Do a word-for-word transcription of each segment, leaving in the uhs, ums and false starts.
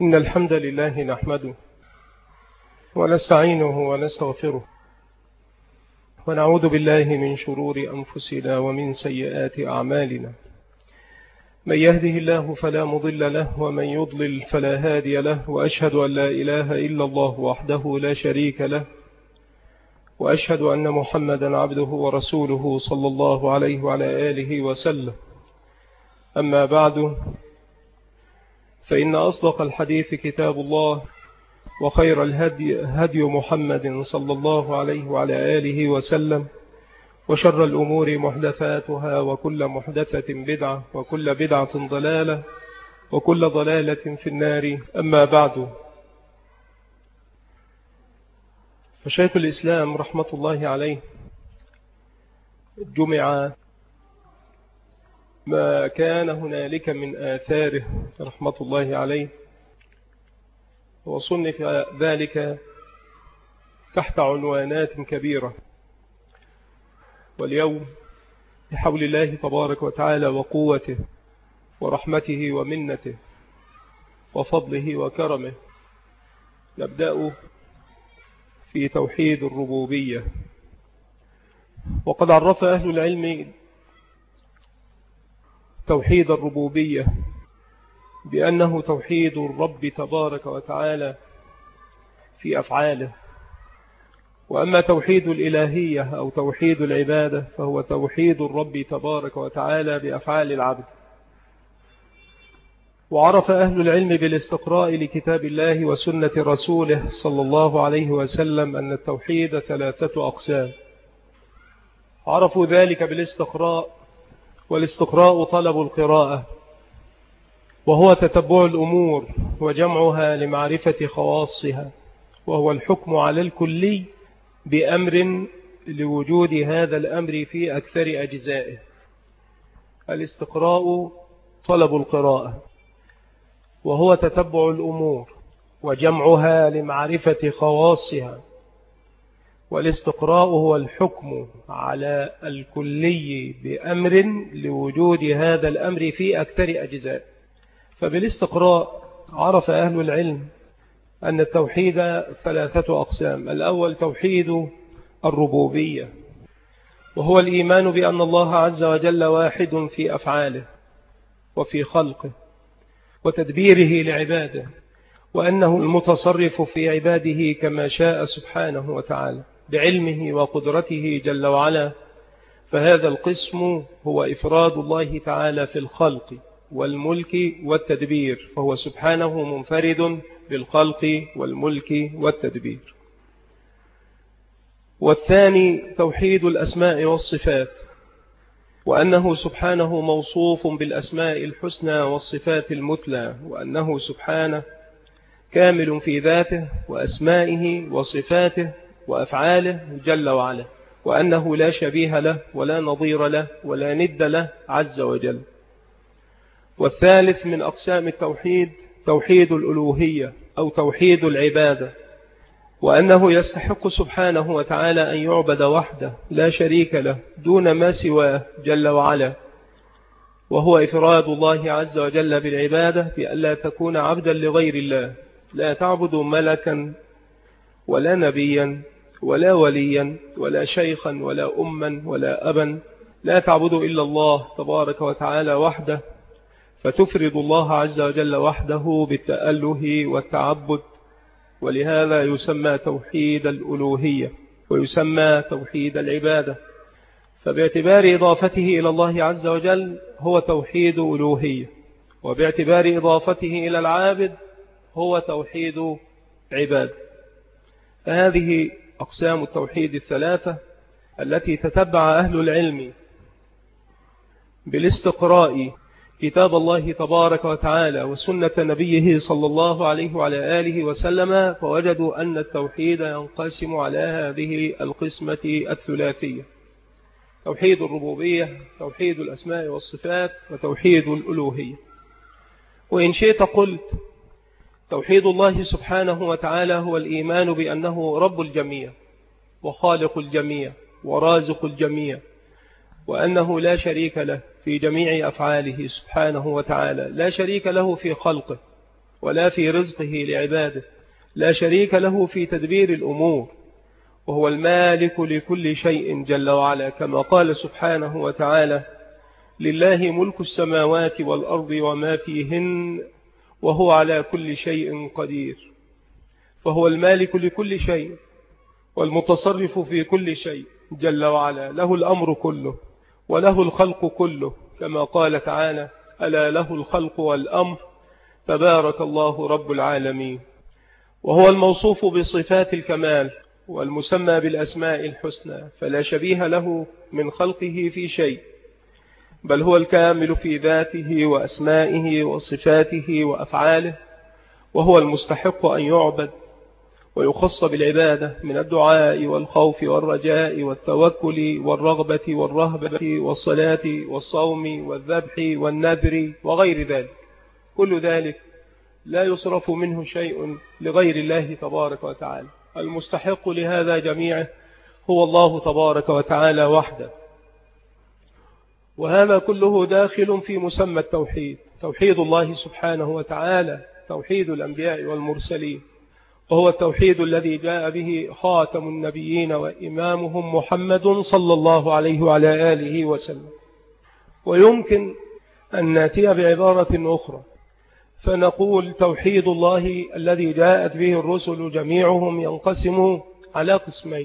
إن الحمد لله نحمده ونستعينه ونستغفره ونعوذ بالله من شرور أنفسنا ومن سيئات أعمالنا. من يهده الله فلا مضل له ومن يضلل فلا هادي له، وأشهد أن لا إله إلا الله وحده لا شريك له، وأشهد أن محمدا عبده ورسوله صلى الله عليه وعلى آله وسلم. أما بعد، فإن أصدق الحديث كتاب الله، وخير الهدي هدي محمد صلى الله عليه وعلى آله وسلم، وشر الأمور محدثاتها، وكل محدثة بدعة، وكل بدعة ضلالة، وكل ضلالة في النار. أما بعد، فشيخ الإسلام رحمة الله عليه جمع ما كان هنالك من آثاره رحمة الله عليه، وصنف ذلك تحت عنوانات كبيرة. واليوم بحول الله تبارك وتعالى وقوته ورحمته ومنته وفضله وكرمه نبدأ في توحيد الربوبية. وقد عرف أهل العلم توحيد الربوبية بأنه توحيد الرب تبارك وتعالى في أفعاله، وأما توحيد الإلهية أو توحيد العبادة فهو توحيد الرب تبارك وتعالى بأفعال العبد. وعرف أهل العلم بالاستقراء لكتاب الله وسنة رسوله صلى الله عليه وسلم أن التوحيد ثلاثة أقسام. عرفوا ذلك بالاستقراء، والاستقراء طلب القراءة، وهو تتبع الأمور وجمعها لمعرفة خواصها، وهو الحكم على الكلي بأمر لوجود هذا الأمر في أكثر أجزائه. الاستقراء طلب القراءة، وهو تتبع الأمور وجمعها لمعرفة خواصها، والاستقراء هو الحكم على الكلي بأمر لوجود هذا الأمر في أكثر أجزاء. فبالاستقراء عرف أهل العلم أن التوحيد ثلاثة أقسام. الأول توحيد الربوبية، وهو الإيمان بأن الله عز وجل واحد في أفعاله وفي خلقه وتدبيره لعباده، وأنه المتصرف في عباده كما شاء سبحانه وتعالى بعلمه وقدرته جل وعلا. فهذا القسم هو إفراد الله تعالى في الخلق والملك والتدبير، فهو سبحانه منفرد بالخلق والملك والتدبير. والثاني توحيد الأسماء والصفات، وأنه سبحانه موصوف بالأسماء الحسنى والصفات المثلى، وأنه سبحانه كامل في ذاته وأسمائه وصفاته وأفعاله جل وعلا، وأنه لا شبيه له ولا نظير له ولا ند له عز وجل. والثالث من أقسام التوحيد توحيد الألوهية أو توحيد العبادة، وأنه يستحق سبحانه وتعالى أن يعبد وحده لا شريك له دون ما سواه جل وعلا، وهو إفراد الله عز وجل بالعبادة بأن لا تكون عبدا لغير الله. لا تعبد ملكا ولا نبيا ولا وليا ولا شيخا ولا أما ولا أبا، لا تعبد إلا الله تبارك وتعالى وحده، فتفرد الله عز وجل وحده بالتأله والتعبد. ولهذا يسمى توحيد الألوهية ويسمى توحيد العبادة. فباعتبار إضافته إلى الله عز وجل هو توحيد ألوهية، وباعتبار إضافته إلى العابد هو توحيد عبادة. فهذه أقسام التوحيد الثلاثة التي تتبع أهل العلم بالاستقراء كتاب الله تبارك وتعالى وسنة نبيه صلى الله عليه وعلى آله وسلم، فوجدوا أن التوحيد ينقسم على هذه القسمة الثلاثية: توحيد الربوبية، توحيد الأسماء والصفات، وتوحيد الألوهية. وإن شئت قلت توحيد الله سبحانه وتعالى هو الإيمان بأنه رب الجميع وخالق الجميع ورازق الجميع، وأنه لا شريك له في جميع أفعاله سبحانه وتعالى، لا شريك له في خلقه ولا في رزقه لعباده، لا شريك له في تدبير الأمور، وهو المالك لكل شيء جل وعلا، كما قال سبحانه وتعالى: لله ملك السماوات والأرض وما فيهن وهو على كل شيء قدير. فهو المالك لكل شيء والمتصرف في كل شيء جل وعلا، له الأمر كله وله الخلق كله، كما قال تعالى: ألا له الخلق والأمر تبارك الله رب العالمين. وهو الموصوف بصفات الكمال والمسمى بالأسماء الحسنى، فلا شبيه له من خلقه في شيء، بل هو الكامل في ذاته وأسمائه وصفاته وأفعاله، وهو المستحق أن يعبد ويخص بالعبادة من الدعاء والخوف والرجاء والتوكل والرغبة والرهبة والصلاة والصوم والذبح والنذر وغير ذلك. كل ذلك لا يصرف منه شيء لغير الله تبارك وتعالى. المستحق لهذا جميعه هو الله تبارك وتعالى وحده. وهذا كله داخل في مسمى التوحيد، توحيد الله سبحانه وتعالى، توحيد الأنبياء والمرسلين، وهو التوحيد الذي جاء به خاتم النبيين وإمامهم محمد صلى الله عليه وعلى آله وسلم. ويمكن أن نأتي بعبارة أخرى فنقول: توحيد الله الذي جاءت به الرسل جميعهم ينقسم على قسمين: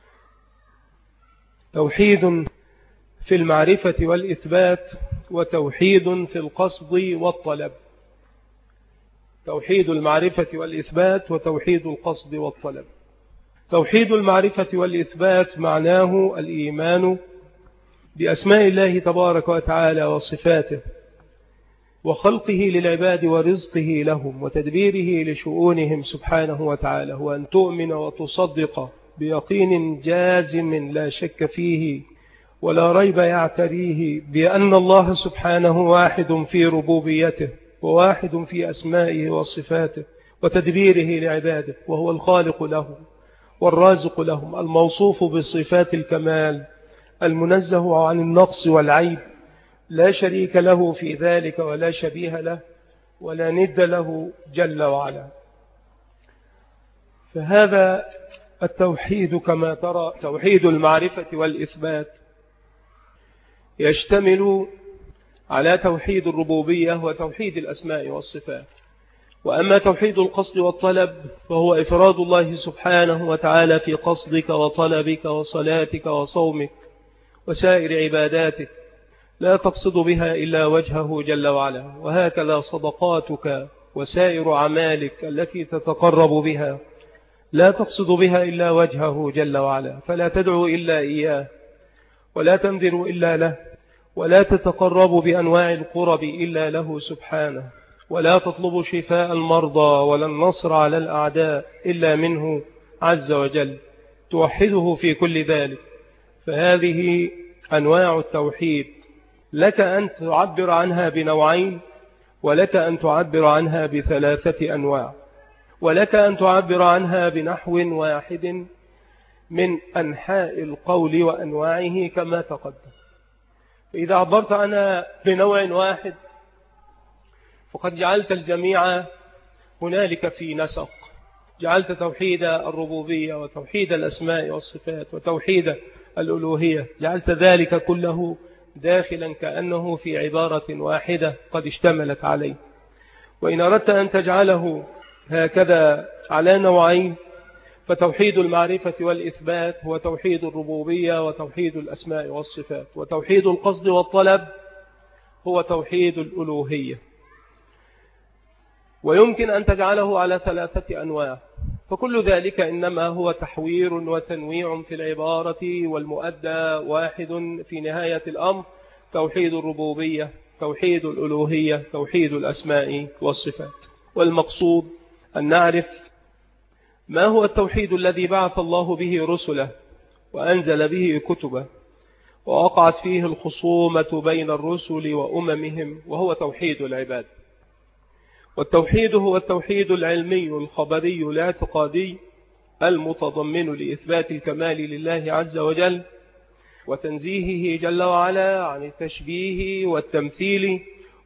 توحيد في المعرفة والإثبات، وتوحيد في القصد والطلب. توحيد المعرفة والإثبات وتوحيد القصد والطلب. توحيد المعرفة والإثبات معناه الإيمان بأسماء الله تبارك وتعالى وصفاته وخلقه للعباد ورزقه لهم وتدبيره لشؤونهم سبحانه وتعالى، وأن تؤمن وتصدق بيقين جازم لا شك فيه ولا ريب يعتريه بأن الله سبحانه واحد في ربوبيته وواحد في أسمائه وصفاته وتدبيره لعباده، وهو الخالق لهم والرازق لهم، الموصوف بصفات الكمال، المنزه عن النقص والعيب، لا شريك له في ذلك ولا شبيه له ولا ند له جل وعلا. فهذا التوحيد كما ترى توحيد المعرفة والإثبات يشتمل على توحيد الربوبية وتوحيد الأسماء والصفات. وأما توحيد القصد والطلب فهو إفراد الله سبحانه وتعالى في قصدك وطلبك وصلاتك وصومك وسائر عباداتك، لا تقصد بها إلا وجهه جل وعلا. وهكذا صدقاتك وسائر أعمالك التي تتقرب بها لا تقصد بها إلا وجهه جل وعلا، فلا تدعو إلا إياه ولا تنذر إلا له ولا تتقرب بأنواع القرب إلا له سبحانه، ولا تطلب شفاء المرضى ولا النصر على الأعداء إلا منه عز وجل، توحده في كل ذلك. فهذه أنواع التوحيد، لك أن تعبر عنها بنوعين، ولك أن تعبر عنها بثلاثة أنواع، ولك أن تعبر عنها بنحو واحد من أنحاء القول وأنواعه كما تقدم. فإذا عبرت عنها بنوع واحد فقد جعلت الجميع هنالك في نسق، جعلت توحيد الربوبية وتوحيد الأسماء والصفات وتوحيد الألوهية، جعلت ذلك كله داخلا كأنه في عبارة واحدة قد اشتملت عليه. وإن أردت أن تجعله هكذا على نوعين فتوحيد المعرفة والإثبات هو توحيد الربوبية وتوحيد الأسماء والصفات، وتوحيد القصد والطلب هو توحيد الألوهية. ويمكن أن تجعله على ثلاثة أنواع، فكل ذلك إنما هو تحوير وتنويع في العبارة، والمؤدى واحد في نهاية الأمر: توحيد الربوبية، توحيد الألوهية، توحيد الأسماء والصفات. والمقصود أن نعرف ما هو التوحيد الذي بعث الله به رسله وأنزل به كتبه ووقعت فيه الخصومة بين الرسل وأممهم، وهو توحيد العباد. والتوحيد هو التوحيد العلمي الخبري الاعتقادي المتضمن لإثبات الكمال لله عز وجل وتنزيهه جل وعلا عن التشبيه والتمثيل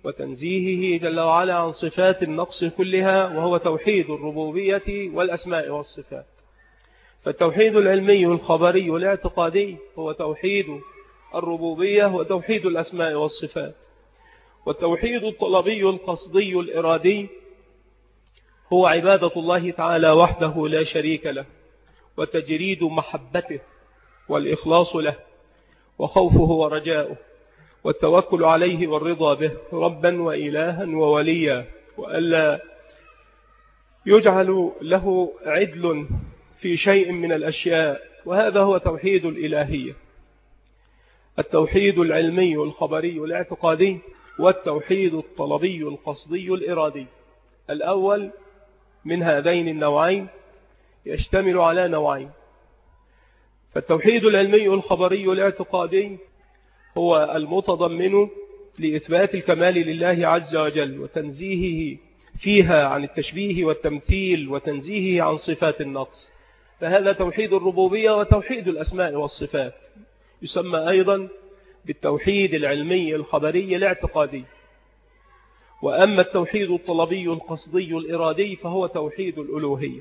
وتنزيهه جل وعلا عن صفات النقص كلها، وهو توحيد الربوبية والأسماء والصفات. فالتوحيد العلمي الخبري والاعتقادي هو توحيد الربوبية وتوحيد الأسماء والصفات. والتوحيد الطلبي القصدي الإرادي هو عبادة الله تعالى وحده لا شريك له، وتجريد محبته والإخلاص له، وخوفه ورجاؤه، والتوكل عليه والرضا به ربا وإلها ووليا، وألا يجعل له عدل في شيء من الأشياء. وهذا هو توحيد الإلهية. التوحيد العلمي الخبري الاعتقادي والتوحيد الطلبي القصدي الإرادي. الأول من هذين النوعين يشتمل على نوعين. فالتوحيد العلمي الخبري الاعتقادي هو المتضمن لإثبات الكمال لله عز وجل وتنزيهه فيها عن التشبيه والتمثيل، وتنزيهه عن صفات النقص. فهذا توحيد الربوبية وتوحيد الأسماء والصفات. يسمى أيضا بالتوحيد العلمي الخبري الاعتقادي. وأما التوحيد الطلبي القصدي الإرادي فهو توحيد الألوهية.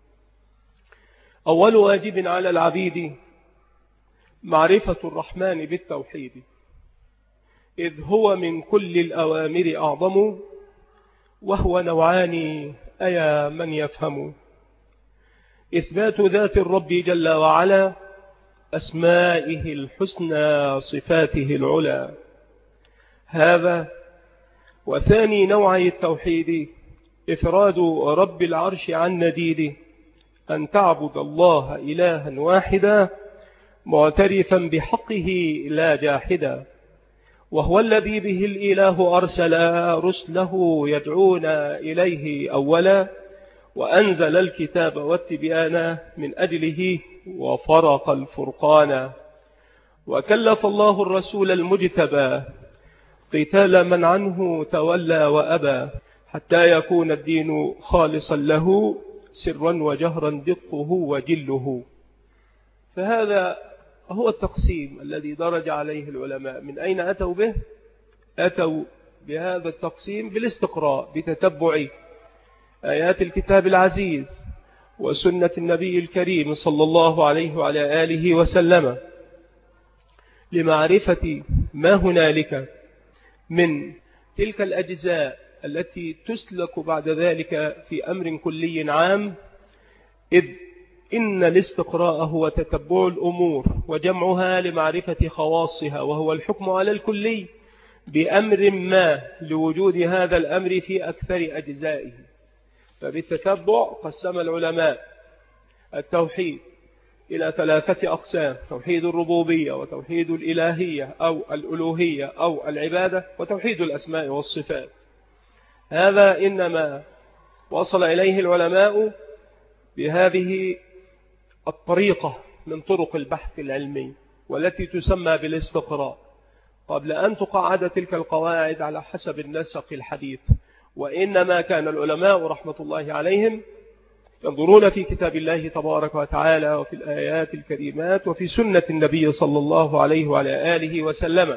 أول واجب على العبيد معرفة الرحمن بالتوحيد، إذ هو من كل الأوامر أعظم، وهو نوعان أيا من يفهم. إثبات ذات الرب جل وعلا، أسمائه الحسنى، صفاته العلى. هذا. وثاني نوعي التوحيد إفراد رب العرش عن نديد، أن تعبد الله إلها واحدا معترفا بحقه لا جاحدا، وهو الذي به الإله أرسل رسله يدعون إليه أولا، وأنزل الكتاب والتبيان من أجله وفرق الفرقان، وكلف الله الرسول المجتبى قتال من عنه تولى وأبى، حتى يكون الدين خالصا له سرا وجهرا دقه وجله. فهذا هو التقسيم الذي درج عليه العلماء. من أين أتوا به؟ أتوا بهذا التقسيم بالاستقراء، بتتبع آيات الكتاب العزيز وسنة النبي الكريم صلى الله عليه وعلى آله وسلم، لمعرفة ما هنالك من تلك الأجزاء التي تسلك بعد ذلك في أمر كلي عام، إذ إن الاستقراء هو تتبع الأمور وجمعها لمعرفة خواصها، وهو الحكم على الكلي بأمر ما لوجود هذا الأمر في أكثر أجزائه. فبالتتبع قسم العلماء التوحيد إلى ثلاثة أقسام: توحيد الربوبية، وتوحيد الإلهية أو الألوهية أو العبادة، وتوحيد الأسماء والصفات. هذا إنما وصل إليه العلماء بهذه الطريقة من طرق البحث العلمي، والتي تسمى بالاستقراء، قبل أن تقعد تلك القواعد على حسب النسق الحديث. وإنما كان العلماء رحمة الله عليهم ينظرون في كتاب الله تبارك وتعالى، وفي الآيات الكريمات، وفي سنة النبي صلى الله عليه وعلى آله وسلم.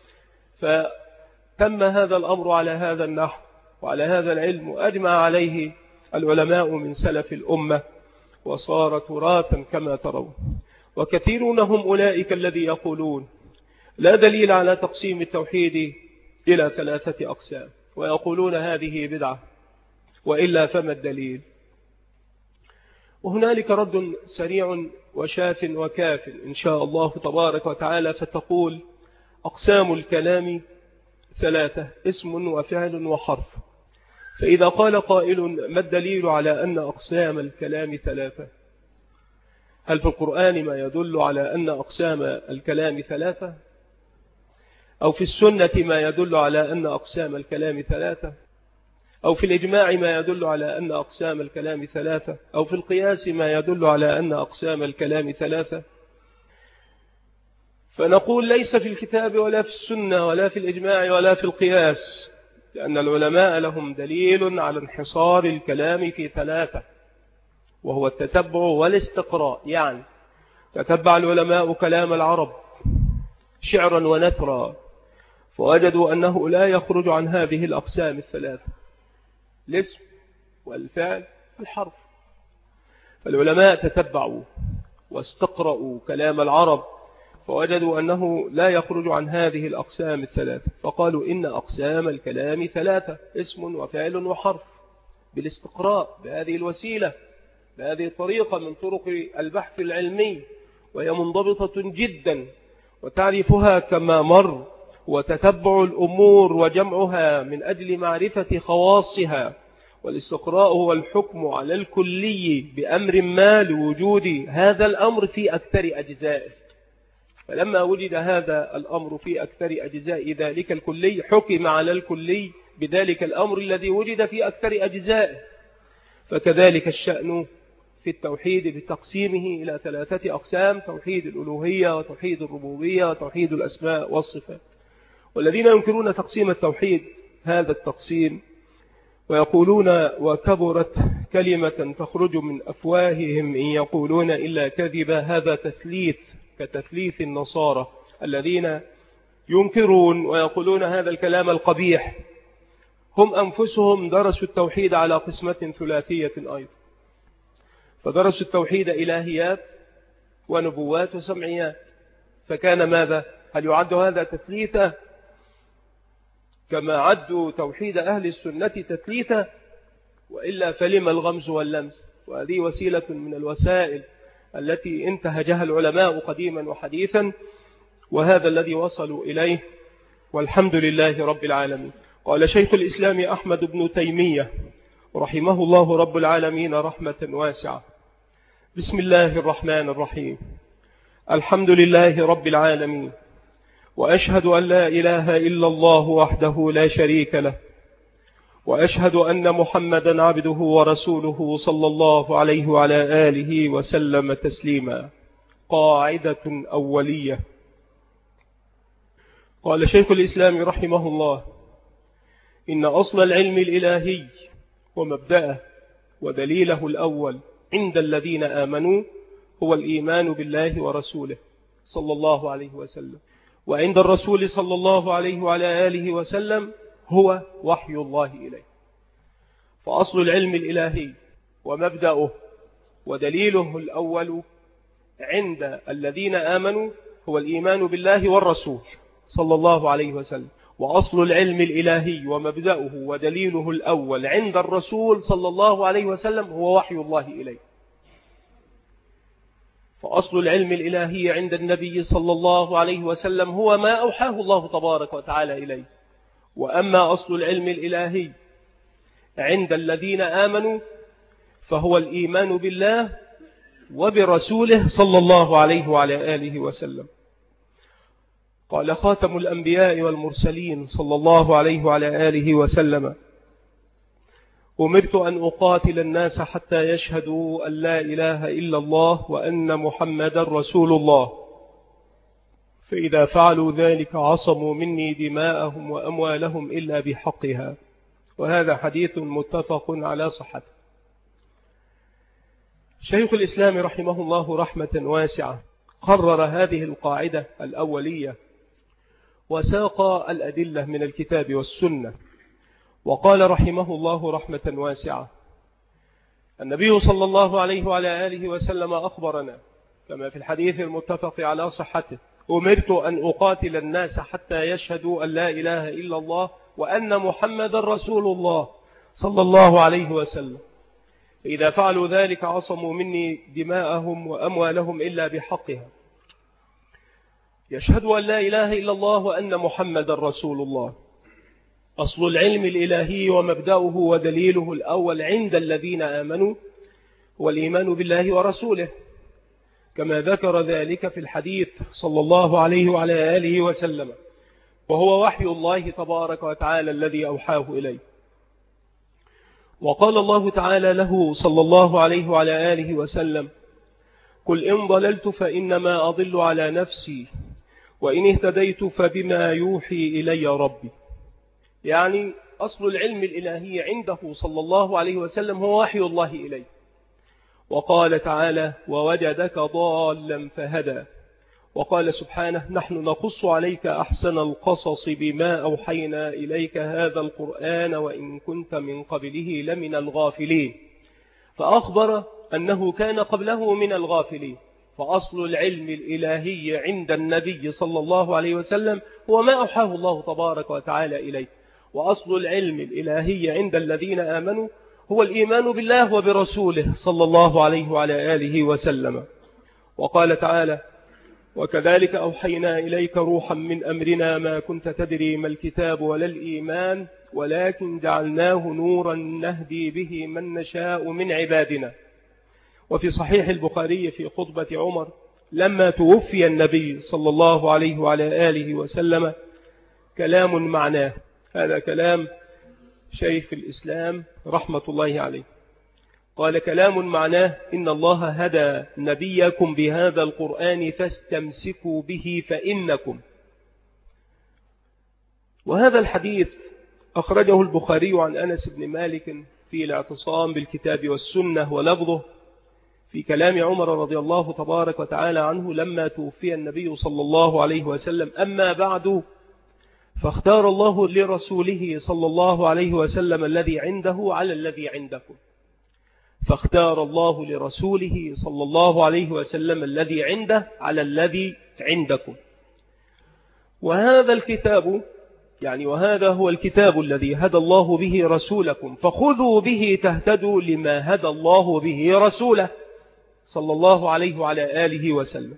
فتم هذا الأمر على هذا النحو وعلى هذا العلم، وأجمع عليه العلماء من سلف الأمة، وصار تراثا كما ترون. وكثيرون هم أولئك الذي يقولون لا دليل على تقسيم التوحيد إلى ثلاثة أقسام، ويقولون هذه بدعة، وإلا فما الدليل؟ وهنالك رد سريع وشاف وكاف إن شاء الله تبارك وتعالى. فتقول: أقسام الكلام ثلاثة: اسم وفعل وحرف. فإذا قال قائل: ما الدليل على أن أقسام الكلام ثلاثة؟ هل في القرآن ما يدل على أن أقسام الكلام ثلاثة؟ أو في السنة ما يدل على أن أقسام الكلام ثلاثة؟ أو في الإجماع ما يدل على أن أقسام الكلام ثلاثة؟ أو في القياس ما يدل على أن أقسام الكلام ثلاثة؟ فنقول: ليس في الكتاب ولا في السنة ولا في الإجماع ولا في القياس، لأن العلماء لهم دليل على انحصار الكلام في ثلاثة، وهو التتبع والاستقراء. يعني تتبع العلماء كلام العرب شعرا ونثرا، فوجدوا أنه لا يخرج عن هذه الأقسام الثلاثة: الاسم والفعل والحرف. فالعلماء تتبعوا واستقرأوا كلام العرب فوجدوا أنه لا يخرج عن هذه الأقسام الثلاثة، فقالوا إن أقسام الكلام ثلاثة: اسم وفعل وحرف، بالاستقراء بهذه الوسيلة، بهذه الطريقة من طرق البحث العلمي، وهي منضبطة جدا وتعرفها كما مر، وتتبع الأمور وجمعها من أجل معرفة خواصها. والاستقراء هو الحكم على الكلي بأمر ما لوجود هذا الأمر في أكثر أجزائه. فلما وجد هذا الأمر في أكثر أجزاء ذلك الكلي حكم على الكلي بذلك الأمر الذي وجد في أكثر أجزائه. فكذلك الشأن في التوحيد بتقسيمه إلى ثلاثة أقسام: توحيد الألوهية وتوحيد الربوبية وتوحيد الأسماء والصفات. والذين ينكرون تقسيم التوحيد هذا التقسيم ويقولون وكبرت كلمة تخرج من أفواههم إن يقولون إلا كذبا، هذا تثليث كتثليث النصارى الذين ينكرون ويقولون هذا الكلام القبيح. هم أنفسهم درسوا التوحيد على قسمة ثلاثية أيضا، فدرسوا التوحيد إلهيات ونبوات وسمعيات. فكان ماذا؟ هل يعد هذا تثليثا كما عدوا توحيد أهل السنة تثليثا؟ وإلا فلم الغمز واللمس؟ وهذه وسيلة من الوسائل التي انتهجها العلماء قديما وحديثا، وهذا الذي وصلوا إليه، والحمد لله رب العالمين. قال شيخ الإسلام أحمد بن تيمية رحمه الله رب العالمين رحمة واسعة: بسم الله الرحمن الرحيم، الحمد لله رب العالمين، وأشهد أن لا إله إلا الله وحده لا شريك له، وأشهد أن محمدا عبده ورسوله صلى الله عليه وعلى آله وسلم تسليما. قاعدة أولية. قال شيخ الإسلام رحمه الله: إن أصل العلم الإلهي ومبدأه ودليله الأول عند الذين آمنوا هو الإيمان بالله ورسوله صلى الله عليه وسلم، وعند الرسول صلى الله عليه وعلى آله وسلم هو وحي الله إليه. فأصل العلم الإلهي ومبدأه ودليله الأول عند الذين آمنوا هو الإيمان بالله والرسول صلى الله عليه وسلم، وأصل العلم الإلهي ومبدأه ودليله الأول عند الرسول صلى الله عليه وسلم هو وحي الله إليه. فأصل العلم الإلهي عند النبي صلى الله عليه وسلم هو ما أوحاه الله تبارك وتعالى إليه. وأما أصل العلم الإلهي عند الذين آمنوا فهو الإيمان بالله وبرسوله صلى الله عليه وعلى آله وسلم. قال خاتم الأنبياء والمرسلين صلى الله عليه وعلى آله وسلم: أمرت أن أقاتل الناس حتى يشهدوا أن لا إله إلا الله وأن محمد رسول الله، فإذا فعلوا ذلك عصموا مني دماءهم وأموالهم إلا بحقها. وهذا حديث متفق على صحته. شيخ الإسلام رحمه الله رحمة واسعة قرر هذه القاعدة الأولية وساق الأدلة من الكتاب والسنة، وقال رحمه الله رحمة واسعة: النبي صلى الله عليه وعلى آله وسلم أخبرنا كما في الحديث المتفق على صحته: أمرت أن أقاتل الناس حتى يشهدوا أن لا إله إلا الله وأن محمد رسول الله صلى الله عليه وسلم، فإذا فعلوا ذلك عصموا مني دماءهم وأموالهم إلا بحقها. يشهد أن لا إله إلا الله وأن محمد رسول الله. أصل العلم الإلهي ومبدأه ودليله الأول عند الذين آمنوا هو الإيمان بالله ورسوله، كما ذكر ذلك في الحديث صلى الله عليه وعلى آله وسلم، وهو وحي الله تبارك وتعالى الذي أوحاه إليه. وقال الله تعالى له صلى الله عليه وعلى آله وسلم: قل إن ضللت فإنما أضل على نفسي وإن اهتديت فبما يوحي إلي ربي. يعني أصل العلم الإلهي عنده صلى الله عليه وسلم هو وحي الله إليه. وقال تعالى: ووجدك ضالا فهدى وقال سبحانه: نحن نقص عليك أحسن القصص بما أوحينا إليك هذا القرآن وإن كنت من قبله لمن الغافلين. فأخبر أنه كان قبله من الغافلين. فأصل العلم الإلهي عند النبي صلى الله عليه وسلم هو ما أوحاه الله تبارك وتعالى إليه، وأصل العلم الإلهي عند الذين آمنوا هو الإيمان بالله وبرسوله صلى الله عليه وعلى آله وسلم. وقال تعالى: وكذلك أوحينا إليك روحا من أمرنا ما كنت تدري ما الكتاب ولا الإيمان ولكن جعلناه نورا نهدي به من نشاء من عبادنا. وفي صحيح البخاري في خطبة عمر لما توفي النبي صلى الله عليه وعلى آله وسلم كلام معناه، هذا كلام شيخ الإسلام رحمة الله عليه، قال: كلام معناه إن الله هدى نبيكم بهذا القرآن فاستمسكوا به فإنكم. وهذا الحديث أخرجه البخاري عن أنس بن مالك في الاعتصام بالكتاب والسنة، ولفظه في كلام عمر رضي الله تبارك وتعالى عنه لما توفي النبي صلى الله عليه وسلم: أما بعد فاختار الله لرسوله صلى الله عليه وسلم الذي عنده على الذي عندكم. فاختار الله لرسوله صلى الله عليه وسلم الذي عنده على الذي عندكم. وهذا الكتاب يعني وهذا هو الكتاب الذي هدى الله به رسولكم، فخذوا به تهتدوا لما هدى الله به رسوله صلى الله عليه وعلى آله وسلم.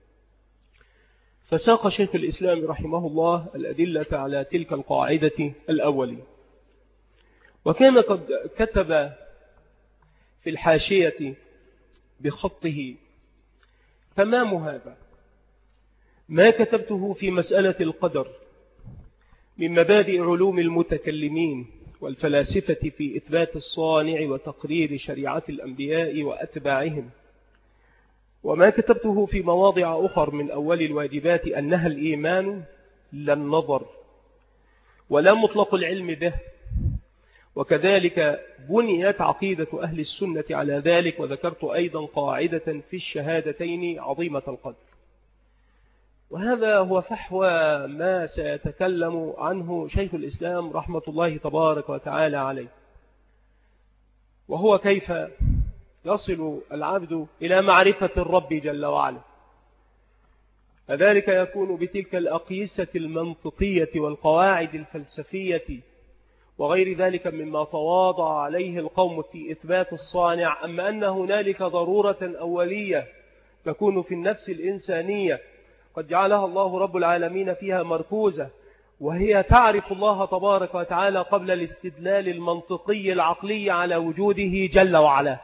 فساق شيخ الإسلام رحمه الله الأدلة على تلك القاعدة الأولية. وكان قد كتب في الحاشية بخطه تمام هذا ما كتبته في مسألة القدر من مبادئ علوم المتكلمين والفلاسفة في إثبات الصانع وتقرير شريعة الأنبياء وأتباعهم، وما كتبته في مواضع أخر من أول الواجبات أنها الإيمان لا النظر ولا مطلق العلم به. وكذلك بنيت عقيدة أهل السنة على ذلك. وذكرت أيضا قاعدة في الشهادتين عظيمة القدر. وهذا هو فحوى ما سيتكلم عنه شيخ الإسلام رحمة الله تبارك وتعالى عليه، وهو كيف يصل العبد إلى معرفة الرب جل وعلا. فذلك يكون بتلك الأقيسة المنطقية والقواعد الفلسفية وغير ذلك مما تواضع عليه القوم في إثبات الصانع. أما أن هنالك ضرورة أولية تكون في النفس الإنسانية قد جعلها الله رب العالمين فيها مركوزة، وهي تعرف الله تبارك وتعالى قبل الاستدلال المنطقي العقلي على وجوده جل وعلا.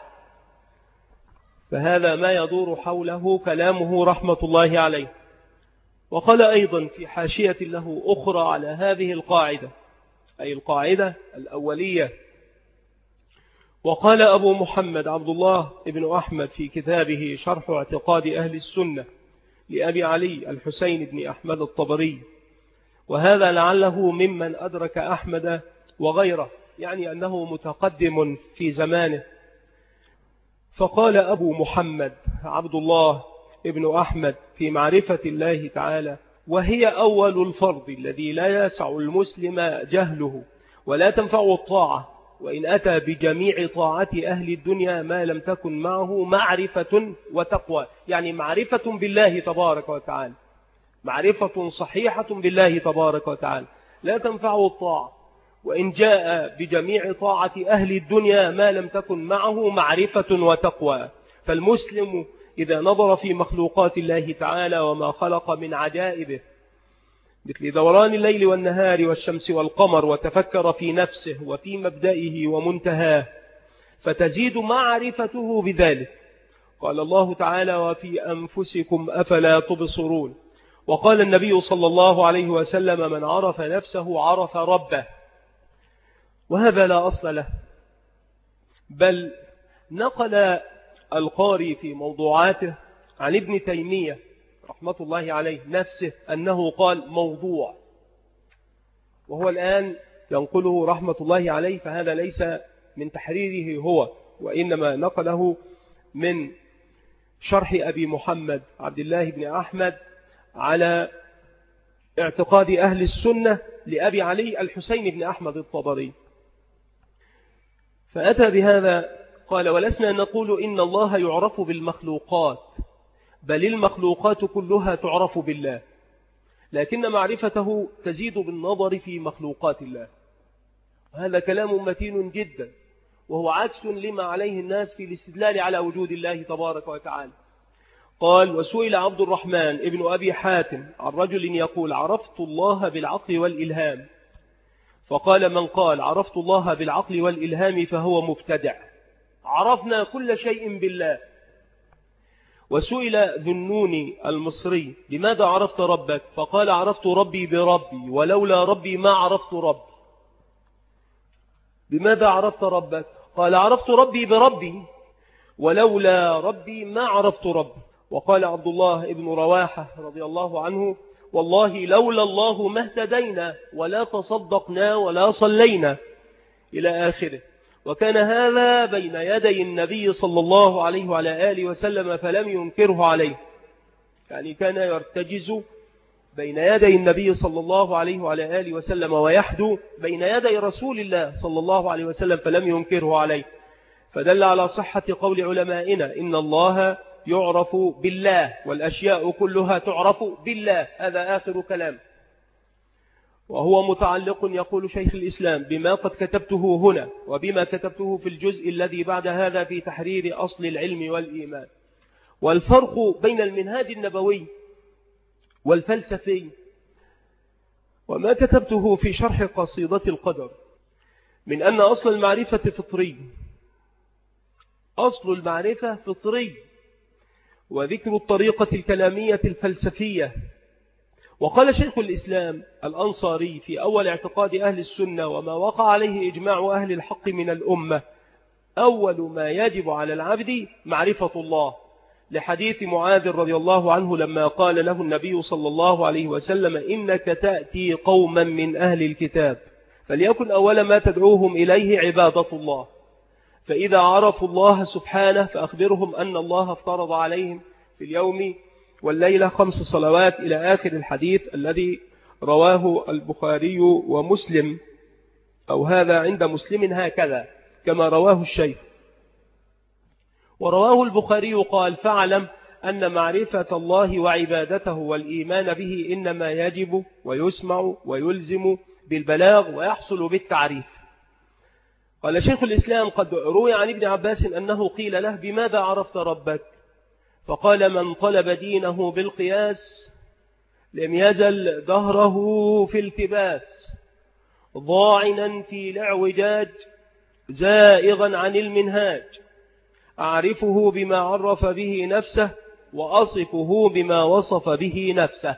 فهذا ما يدور حوله كلامه رحمة الله عليه. وقال أيضا في حاشية له أخرى على هذه القاعدة، أي القاعدة الأولية، وقال أبو محمد عبد الله ابن أحمد في كتابه شرح اعتقاد أهل السنة لأبي علي الحسين بن أحمد الطبري، وهذا لعله ممن أدرك أحمد وغيره، يعني أنه متقدم في زمانه. فقال أبو محمد عبد الله ابن أحمد في معرفة الله تعالى: وهي أول الفرض الذي لا يسع المسلم جهله ولا تنفع الطاعة، وإن أتى بجميع طاعة أهل الدنيا ما لم تكن معه معرفة وتقوى، يعني معرفة بالله تبارك وتعالى، معرفة صحيحة بالله تبارك وتعالى لا تنفع الطاعة، وإن جاء بجميع طاعة أهل الدنيا ما لم تكن معه معرفة وتقوى. فالمسلم إذا نظر في مخلوقات الله تعالى وما خلق من عجائبه مثل دوران الليل والنهار والشمس والقمر، وتفكر في نفسه وفي مبدئه ومنتهاه، فتزيد معرفته بذلك. قال الله تعالى: وفي أنفسكم أفلا تبصرون. وقال النبي صلى الله عليه وسلم: من عرف نفسه عرف ربه. وهذا لا أصل له، بل نقل القاري في موضوعاته عن ابن تيمية رحمة الله عليه نفسه أنه قال موضوع، وهو الآن ينقله رحمة الله عليه، فهذا ليس من تحريره هو، وإنما نقله من شرح أبي محمد عبد الله بن أحمد على اعتقاد أهل السنة لأبي علي الحسين بن أحمد الطبري، فأتى بهذا قال: ولسنا نقول إن الله يعرف بالمخلوقات، بل المخلوقات كلها تعرف بالله، لكن معرفته تزيد بالنظر في مخلوقات الله. هذا كلام متين جدا، وهو عكس لما عليه الناس في الاستدلال على وجود الله تبارك وتعالى. قال: وسئل عبد الرحمن ابن أبي حاتم عن رجل يقول: عرفت الله بالعقل والإلهام، فقال: من قال عرفت الله بالعقل والإلهام فهو مبتدع، عرفنا كل شيء بالله. وسئل ذنون المصري: لماذا عرفت ربك؟ فقال: عرفت ربي بربي، ولولا ربي ما عرفت ربي. بماذا عرفت ربك؟ قال: عرفت ربي بربي، ولولا ربي ما عرفت ربي. وقال عبد الله بن رواحة رضي الله عنه: والله لولا الله ما اهتدينا ولا تصدقنا ولا صلينا، إلى آخره. وكان هذا بين يدي النبي صلى الله عليه وعلى آله وسلم فلم ينكره عليه، يعني كان يرتجز بين يدي النبي صلى الله عليه وعلى آله وسلم ويحدو بين يدي رسول الله صلى الله عليه وسلم فلم ينكره عليه، فدل على صحة قول علمائنا: إن الله يعرف بالله والأشياء كلها تعرف بالله. هذا آخر كلام، وهو متعلق يقول شيخ الإسلام بما قد كتبته هنا وبما كتبته في الجزء الذي بعد هذا في تحرير أصل العلم والإيمان. والفرق بين المنهاج النبوي والفلسفي وما كتبته في شرح قصيدة القدر من أن أصل المعرفة فطري، أصل المعرفة فطري، وذكر الطريقة الكلامية الفلسفية. وقال شيخ الإسلام الأنصاري في أول اعتقاد أهل السنة وما وقع عليه إجماع أهل الحق من الأمة: أول ما يجب على العبد معرفة الله، لحديث معاذ رضي الله عنه لما قال له النبي صلى الله عليه وسلم: إنك تأتي قوما من أهل الكتاب فليكن أول ما تدعوهم إليه عبادة الله، فإذا عرفوا الله سبحانه فأخبرهم أن الله افترض عليهم في اليوم والليلة خمس صلوات، إلى آخر الحديث الذي رواه البخاري ومسلم، أو هذا عند مسلم هكذا كما رواه الشيخ. ورواه البخاري قال: فاعلم أن معرفة الله وعبادته والإيمان به إنما يجب ويسمع ويلزم بالبلاغ ويحصل بالتعريف. قال شيخ الإسلام: قد روي عن ابن عباس أنه قيل له: بماذا عرفت ربك؟ فقال: من طلب دينه بالقياس لم يزل دهره في التباس، ضاعنا في الاعوجاج زائغا عن المنهاج، أعرفه بما عرف به نفسه وأصفه بما وصف به نفسه.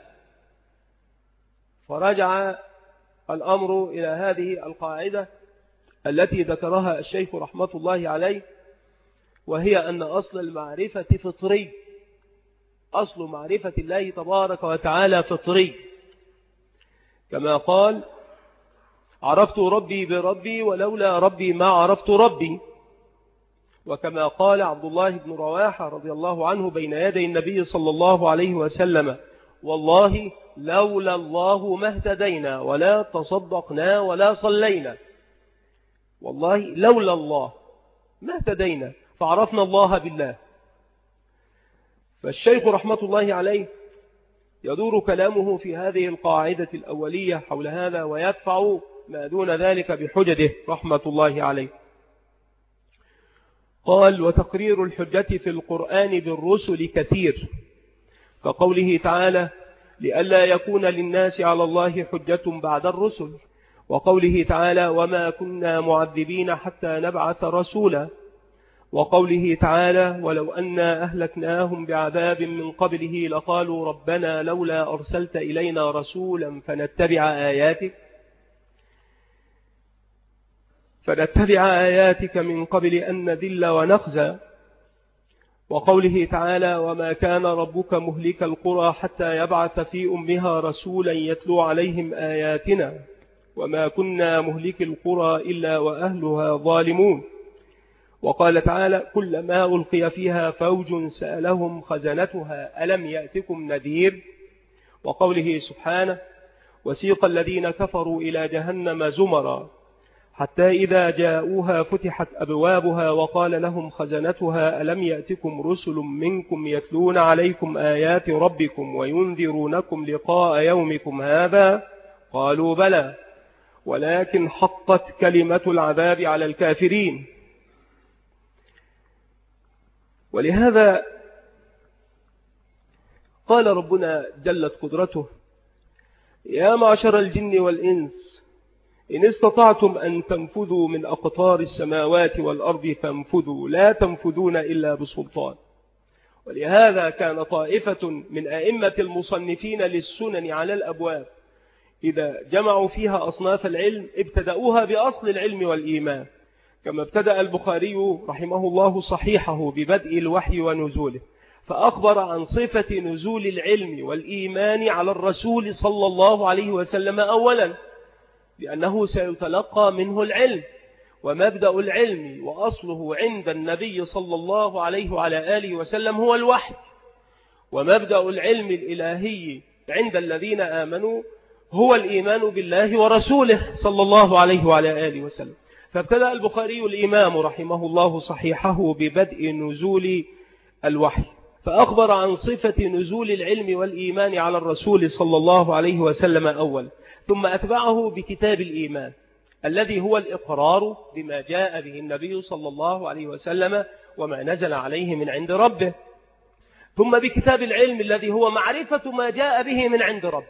فرجع الأمر إلى هذه القاعدة التي ذكرها الشيخ رحمة الله عليه، وهي أن أصل المعرفة فطري، أصل معرفة الله تبارك وتعالى فطري، كما قال: عرفت ربي بربي ولولا ربي ما عرفت ربي. وكما قال عبد الله بن رواحة رضي الله عنه بين يدي النبي صلى الله عليه وسلم: والله لولا الله ما اهتدينا ولا تصدقنا ولا صلينا. والله لولا الله ما اهتدينا، فعرفنا الله بالله. فالشيخ رحمة الله عليه يدور كلامه في هذه القاعدة الأولية حول هذا، ويدفع ما دون ذلك بحجده رحمة الله عليه. قال: وتقرير الحجة في القرآن بالرسل كثير، كقوله تعالى: لئلا يكون للناس على الله حجة بعد الرسل، وقوله تعالى: وما كنا معذبين حتى نبعث رسولا، وقوله تعالى: ولو أنا أهلكناهم بعذاب من قبله لقالوا ربنا لولا أرسلت إلينا رسولا فنتبع آياتك فنتبع آياتك من قبل أن نذل ونخزى، وقوله تعالى: وما كان ربك مهلك القرى حتى يبعث في أمها رسولا يتلو عليهم آياتنا وما كنا مهلك القرى إلا وأهلها ظالمون. وقال تعالى: كلما ألقي فيها فوج سألهم خزنتها ألم يأتكم نذير. وقوله سبحانه وسيق الذين كفروا إلى جهنم زمرا حتى إذا جاءوها فتحت أبوابها وقال لهم خزنتها ألم يأتكم رسل منكم يتلون عليكم آيات ربكم وينذرونكم لقاء يومكم هذا قالوا بلى ولكن حقت كلمة العذاب على الكافرين. ولهذا قال ربنا جلت قدرته يا معشر الجن والإنس إن استطعتم أن تنفذوا من أقطار السماوات والأرض فانفذوا لا تنفذون إلا بسلطان. ولهذا كان طائفة من أئمة المصنفين للسنن على الأبواب إذا جمعوا فيها أصناف العلم ابتدأوها بأصل العلم والإيمان، كما ابتدأ البخاري رحمه الله صحيحه ببدء الوحي ونزوله، فأخبر عن صفة نزول العلم والإيمان على الرسول صلى الله عليه وسلم أولا، لأنه سيتلقى منه العلم، ومبدأ العلم وأصله عند النبي صلى الله عليه وعلى آله وسلم هو الوحي، ومبدأ العلم الإلهي عند الذين آمنوا هو الإيمان بالله ورسوله صلى الله عليه وعلى آله وسلم. فابتدأ البخاري الإمام رحمه الله صحيحه ببدء نزول الوحي، فأخبر عن صفة نزول العلم والإيمان على الرسول صلى الله عليه وسلم أول، ثم أتبعه بكتاب الإيمان الذي هو الإقرار بما جاء به النبي صلى الله عليه وسلم وما نزل عليه من عند ربه، ثم بكتاب العلم الذي هو معرفة ما جاء به من عند ربه،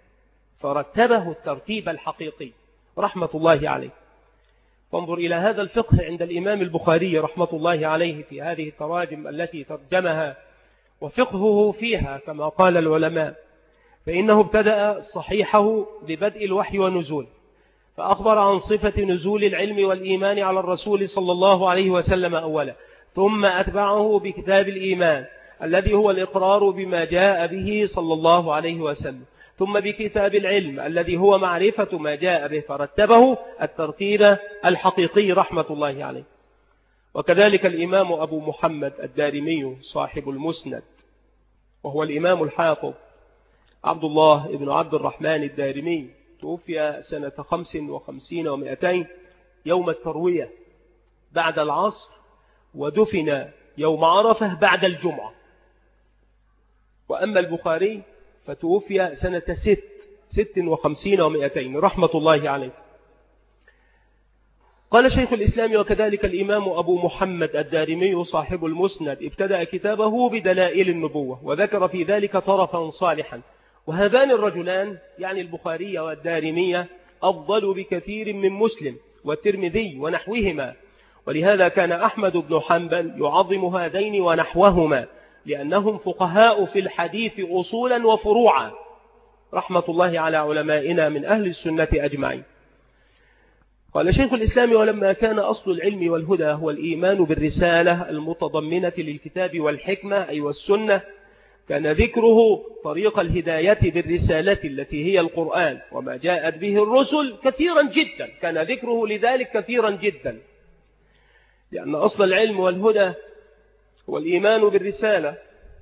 فرتبه الترتيب الحقيقي رحمة الله عليه. فانظر إلى هذا الفقه عند الإمام البخاري رحمة الله عليه في هذه التراجم التي ترجمها، وفقهه فيها كما قال العلماء، فإنه ابتدأ صحيحه ببدء الوحي ونزول، فأخبر عن صفة نزول العلم والإيمان على الرسول صلى الله عليه وسلم أولا، ثم أتبعه بكتاب الإيمان الذي هو الإقرار بما جاء به صلى الله عليه وسلم، ثم بكتاب العلم الذي هو معرفة ما جاء به، فرتبه الترتيب الحقيقي رحمة الله عليه. وكذلك الإمام أبو محمد الدارمي صاحب المسند، وهو الإمام الحافظ عبد الله بن عبد الرحمن الدارمي، توفي سنة خمس وخمسين ومئتين يوم التروية بعد العصر، ودفن يوم عرفة بعد الجمعة. وأما البخاري فتوفي سنة ست ست وخمسين ومئتين رحمة الله عليه. قال شيخ الإسلام وكذلك الإمام أبو محمد الدارمي صاحب المسند ابتدأ كتابه بدلائل النبوة، وذكر في ذلك طرفا صالحا، وهذان الرجلان يعني البخاري والدارمية أفضل بكثير من مسلم والترمذي ونحوهما، ولهذا كان أحمد بن حنبل يعظم هذين ونحوهما لأنهم فقهاء في الحديث أصولا وفروعا رحمة الله على علمائنا من أهل السنة أجمعين. قال شيخ الإسلام ولما كان أصل العلم والهدى هو الإيمان بالرسالة المتضمنة للكتاب والحكمة أي والسنة، كان ذكره طريق الهداية بالرسالة التي هي القرآن وما جاءت به الرسل كثيرا جدا، كان ذكره لذلك كثيرا جدا، لأن أصل العلم والهدى هو الإيمان بالرسالة،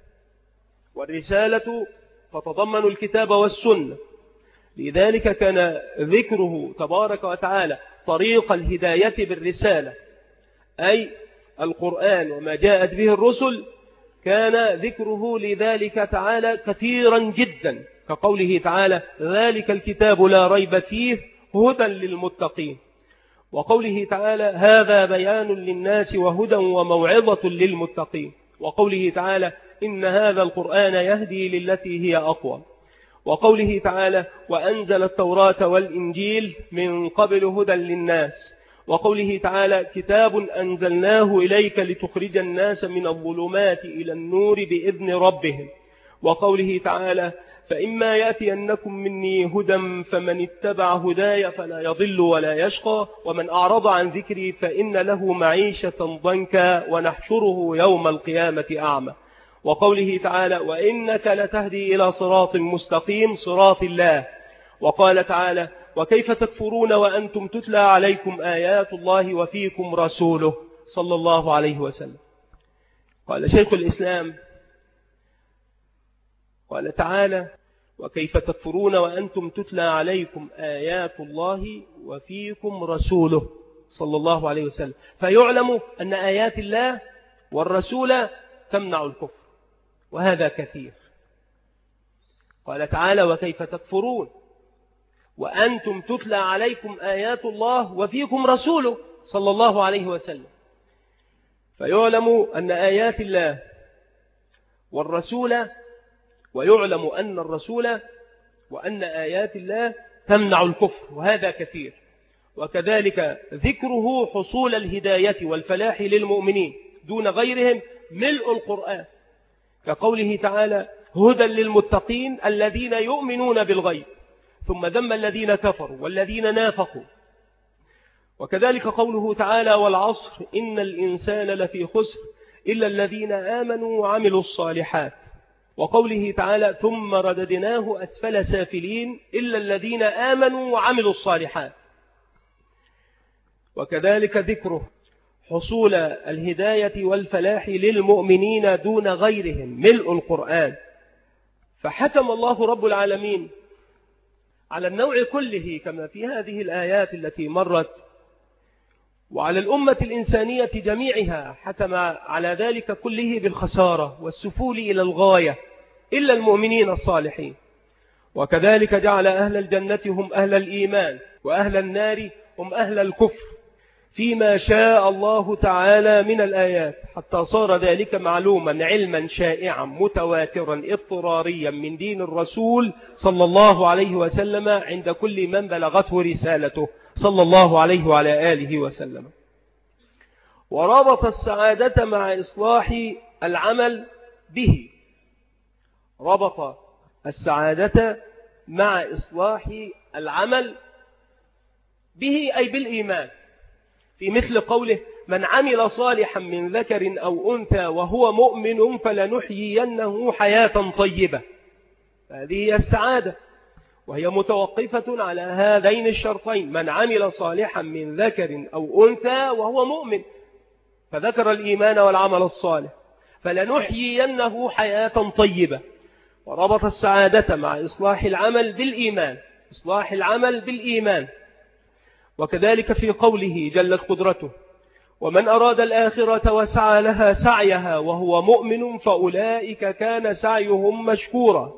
والرسالة تتضمن الكتاب والسنة، لذلك كان ذكره تبارك وتعالى طريق الهداية بالرسالة أي القرآن وما جاءت به الرسل، كان ذكره لذلك تعالى كثيرا جدا، كقوله تعالى ذلك الكتاب لا ريب فيه هدى للمتقين، وقوله تعالى هذا بيان للناس وهدى وموعظة للمتقين، وقوله تعالى إن هذا القرآن يهدي للتي هي أقوى، وقوله تعالى وأنزل التوراة والإنجيل من قبل هدى للناس، وقوله تعالى كتاب أنزلناه إليك لتخرج الناس من الظلمات إلى النور بإذن ربهم، وقوله تعالى فإما يأتينكم مني هدى فمن اتبع هداي فلا يضل ولا يشقى ومن أعرض عن ذكري فإن له معيشة ضنكا ونحشره يوم القيامة أعمى، وقوله تعالى وإنك لتهدي إلى صراط مستقيم صراط الله، وقال تعالى وكيف تكفرون وأنتم تتلى عليكم آيات الله وفيكم رسوله صلى الله عليه وسلم. قال شيخ الإسلام قال تعالى وكيف تكفرون وأنتم تتلى عليكم آيات الله وفيكم رسوله صلى الله عليه وسلم، فيعلم أن آيات الله والرسول تمنع الكفر، وهذا كثير. قال تعالى: وكيف تكفرون وأنتم تتلى عليكم آيات الله وفيكم رسوله صلى الله عليه وسلم، فيعلم أن آيات الله والرسول، ويعلم أن الرسول وأن آيات الله تمنع الكفر، وهذا كثير. وكذلك ذكره حصول الهداية والفلاح للمؤمنين دون غيرهم ملء القرآن، كقوله تعالى: هدى للمتقين الذين يؤمنون بالغيب، ثم ذم الذين كفروا والذين نافقوا. وكذلك قوله تعالى: والعصر إن الإنسان لفي خسر إلا الذين آمنوا وعملوا الصالحات. وقوله تعالى: ثم رددناه أسفل سافلين إلا الذين آمنوا وعملوا الصالحات. وكذلك ذكره حصول الهداية والفلاح للمؤمنين دون غيرهم ملء القرآن، فحكم الله رب العالمين على النوع كله كما في هذه الآيات التي مرت، وعلى الأمة الإنسانية جميعها حكم على ذلك كله بالخسارة والسفول إلى الغاية إلا المؤمنين الصالحين. وكذلك جعل أهل الجنة هم أهل الإيمان وأهل النار هم أهل الكفر فيما شاء الله تعالى من الآيات، حتى صار ذلك معلوما علما شائعا متواترا اضطراريا من دين الرسول صلى الله عليه وسلم عند كل من بلغته رسالته صلى الله عليه وعلى آله وسلم. وربط السعادة مع إصلاح العمل به، ربط السعادة مع إصلاح العمل به أي بالإيمان، في مثل قوله: من عمل صالحا من ذكر أو أنثى وهو مؤمن فلنحيينه حياة طيبة. هذه هي السعادة، وهي متوقفة على هذين الشرطين: من عمل صالحا من ذكر أو أنثى وهو مؤمن، فذكر الإيمان والعمل الصالح، فلنحيينه حياة طيبة. وربط السعادة مع إصلاح العمل بالإيمان، إصلاح العمل بالإيمان. وكذلك في قوله جلت قدرته: ومن أراد الآخرة وسعى لها سعيها وهو مؤمن فأولئك كان سعيهم مشكورا.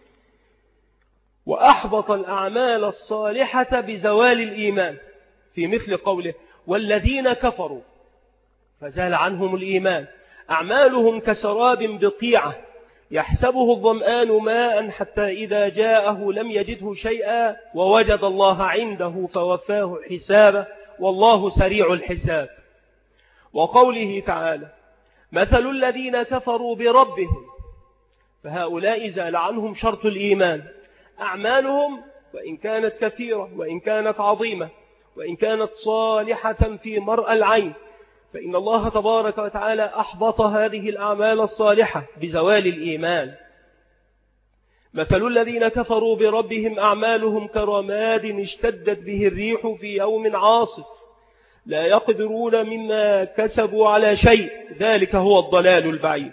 وأحبط الأعمال الصالحة بزوال الإيمان، في مثل قوله: والذين كفروا فزال عنهم الإيمان أعمالهم كسراب بقيعة يحسبه الظمآن ماء حتى إذا جاءه لم يجده شيئا ووجد الله عنده فوفاه حسابه والله سريع الحساب. وقوله تعالى: مثل الذين كفروا بربهم، فهؤلاء زال عنهم شرط الإيمان، أعمالهم وإن كانت كثيرة وإن كانت عظيمة وإن كانت صالحة في مرء العين، فإن الله تبارك وتعالى أحبط هذه الأعمال الصالحة بزوال الإيمان. مثل الذين كفروا بربهم أعمالهم كرماد اشتدت به الريح في يوم عاصف لا يقدرون مما كسبوا على شيء ذلك هو الضلال البعيد.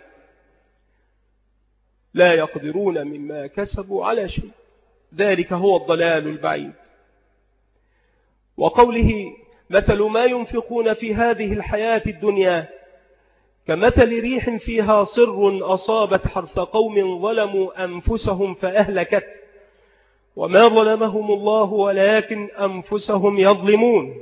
لا يقدرون مما كسبوا على شيء ذلك هو الضلال البعيد. وقوله: مثل ما ينفقون في هذه الحياة الدنيا كمثل ريح فيها صر أصابت حرث قوم ظلموا أنفسهم فأهلكت وما ظلمهم الله ولكن أنفسهم يظلمون.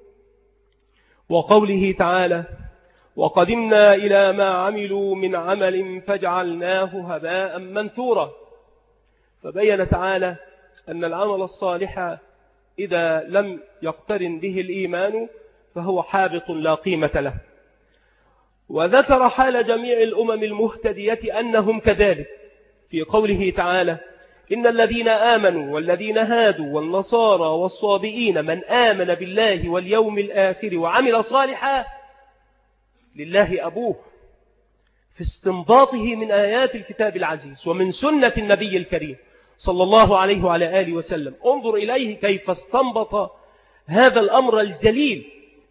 وقوله تعالى: وقدمنا إلى ما عملوا من عمل فجعلناه هباء منثورا. فبين تعالى أن العمل الصالح إذا لم يقترن به الإيمان فهو حابط لا قيمة له. وذكر حال جميع الأمم المهتدية أنهم كذلك في قوله تعالى: إن الذين آمنوا والذين هادوا والنصارى والصابئين من آمن بالله واليوم الآخر وعمل صالحا لله أبوه، في استنباطه من آيات الكتاب العزيز ومن سنة النبي الكريم صلى الله عليه وعلى آله وسلم. انظر إليه كيف استنبط هذا الأمر الجليل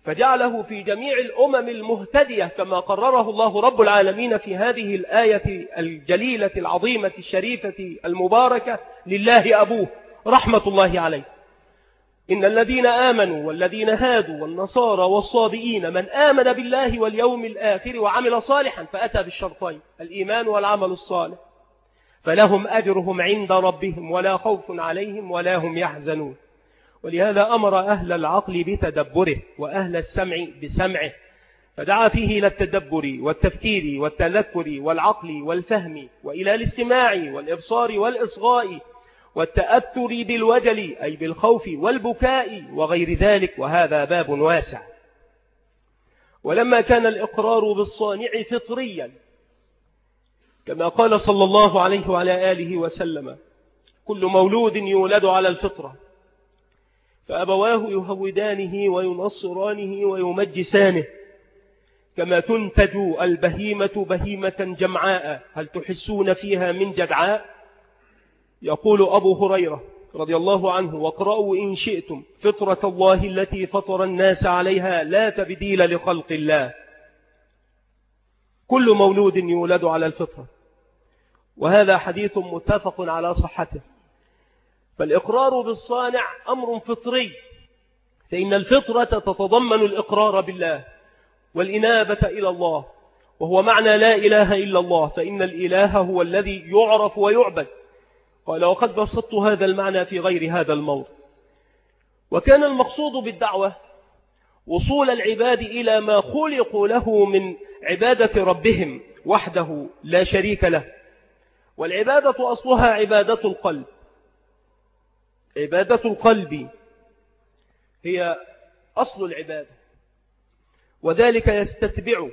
فجعله في جميع الأمم المهتدية كما قرره الله رب العالمين في هذه الآية الجليلة العظيمة الشريفة المباركة: لله أبوه رحمة الله عليه. إن الذين آمنوا والذين هادوا والنصارى والصابئين من آمن بالله واليوم الآخر وعمل صالحا، فأتى بالشرطين الإيمان والعمل الصالح، فلهم أجرهم عند ربهم ولا خوف عليهم ولا هم يحزنون. ولهذا أمر أهل العقل بتدبره وأهل السمع بسمعه، فدعا فيه إلى التدبر والتفكير والتذكر والعقل والفهم، وإلى الاستماع والإبصار والإصغاء والتأثر بالوجل أي بالخوف والبكاء وغير ذلك، وهذا باب واسع. ولما كان الإقرار بالصانع فطريا كما قال صلى الله عليه وعلى آله وسلم: كل مولود يولد على الفطرة فأبواه يهودانه وينصرانه ويمجسانه، كما تنتج البهيمة بهيمة جمعاء هل تحسون فيها من جدعاء. يقول أبو هريرة رضي الله عنه: واقرأوا إن شئتم فطرة الله التي فطر الناس عليها لا تبديل لخلق الله. كل مولود يولد على الفطرة، وهذا حديث متفق على صحته. فالإقرار بالصانع أمر فطري، فإن الفطرة تتضمن الإقرار بالله والإنابة إلى الله، وهو معنى لا إله إلا الله، فإن الإله هو الذي يعرف ويعبد. قال: وقد بسطت هذا المعنى في غير هذا الموضع. وكان المقصود بالدعوة وصول العباد إلى ما خلقوا له من عبادة ربهم وحده لا شريك له. والعبادة أصلها عبادة القلب. عبادة القلب هي أصل العبادة، وذلك يستتبع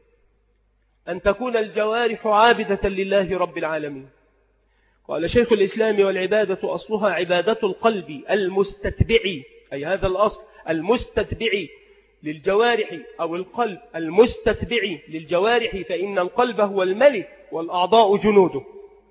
أن تكون الجوارح عابدة لله رب العالمين. قال شيخ الإسلام: والعبادة أصلها عبادة القلب المستتبع، أي هذا الأصل المستتبع للجوارح، أو القلب المستتبع للجوارح، فإن القلب هو الملك والأعضاء جنوده،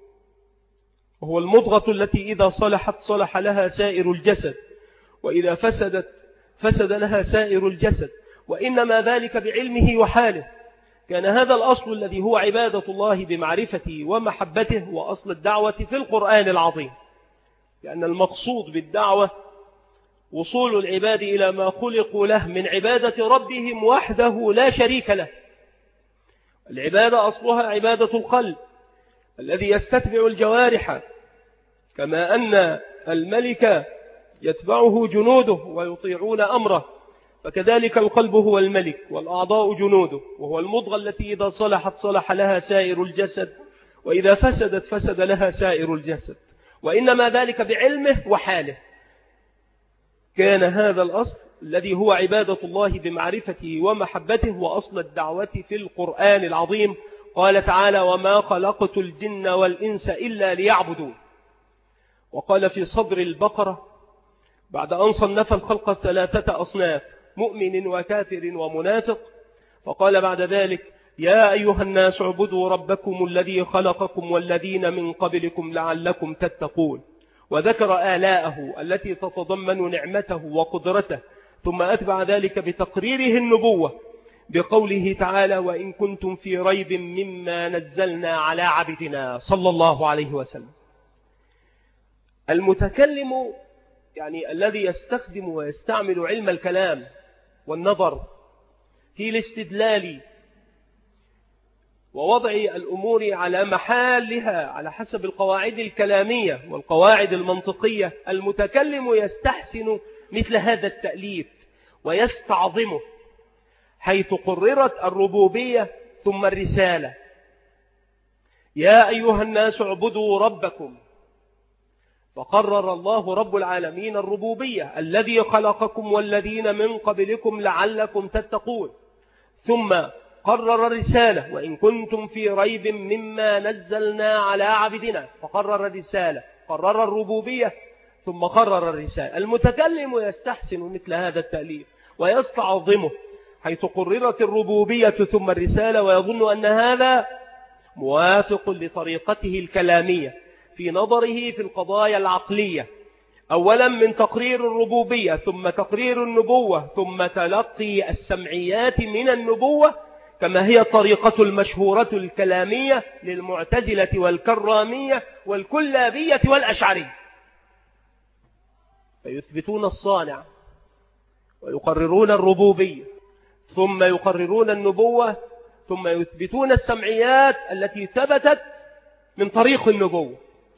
وهو المضغة التي إذا صلحت صلح لها سائر الجسد، وإذا فسدت فسد لها سائر الجسد، وإنما ذلك بعلمه وحاله. كان هذا الأصل الذي هو عبادة الله بمعرفته ومحبته وأصل الدعوة في القرآن العظيم، لأن المقصود بالدعوة وصول العباد إلى ما خلقوا له من عبادة ربهم وحده لا شريك له. العبادة أصلها عبادة القلب الذي يستتبع الجوارح، كما أن الملك يتبعه جنوده ويطيعون أمره، فكذلك القلب هو الملك والأعضاء جنوده، وهو المضغة التي إذا صلحت صلح لها سائر الجسد، وإذا فسدت فسد لها سائر الجسد، وإنما ذلك بعلمه وحاله. كان هذا الأصل الذي هو عبادة الله بمعرفته ومحبته وأصل الدعوة في القرآن العظيم. قال تعالى: وما خلقت الجن والإنس إلا ليعبدون. وقال في صدر البقرة بعد أن صنف الخلق ثلاثة أصناف: مؤمن وكافر ومنافق، فقال بعد ذلك: يا أيها الناس اعبدوا ربكم الذي خلقكم والذين من قبلكم لعلكم تتقون. وذكر آلاءه التي تتضمن نعمته وقدرته، ثم أتبع ذلك بتقريره النبوة بقوله تعالى: وإن كنتم في ريب مما نزلنا على عبدنا، صلى الله عليه وسلم. المتكلم يعني الذي يستخدم ويستعمل علم الكلام والنظر في الاستدلال ووضع الأمور على محلها على حسب القواعد الكلامية والقواعد المنطقية، المتكلم يستحسن مثل هذا التأليف ويستعظمه، حيث قررت الربوبية ثم الرسالة. يا أيها الناس اعبدوا ربكم، فقرر الله رب العالمين الربوبية: الذي خلقكم والذين من قبلكم لعلكم تتقون. ثم قرر الرسالة: وإن كنتم في ريب مما نزلنا على عبدنا، فقرر الرسالة، قرر الربوبية ثم قرر الرسالة. المتكلم يستحسن مثل هذا التأليف ويستعظمه، حيث قررت الربوبية ثم الرسالة، ويظن أن هذا موافق لطريقته الكلامية في نظره في القضايا العقلية أولا من تقرير الربوبية، ثم تقرير النبوة، ثم تلقي السمعيات من النبوة، كما هي الطريقة المشهورة الكلامية للمعتزلة والكرامية والكلابية والأشعرية. فيثبتون الصانع ويقررون الربوبية، ثم يقررون النبوة، ثم يثبتون السمعيات التي ثبتت من طريق النبوة.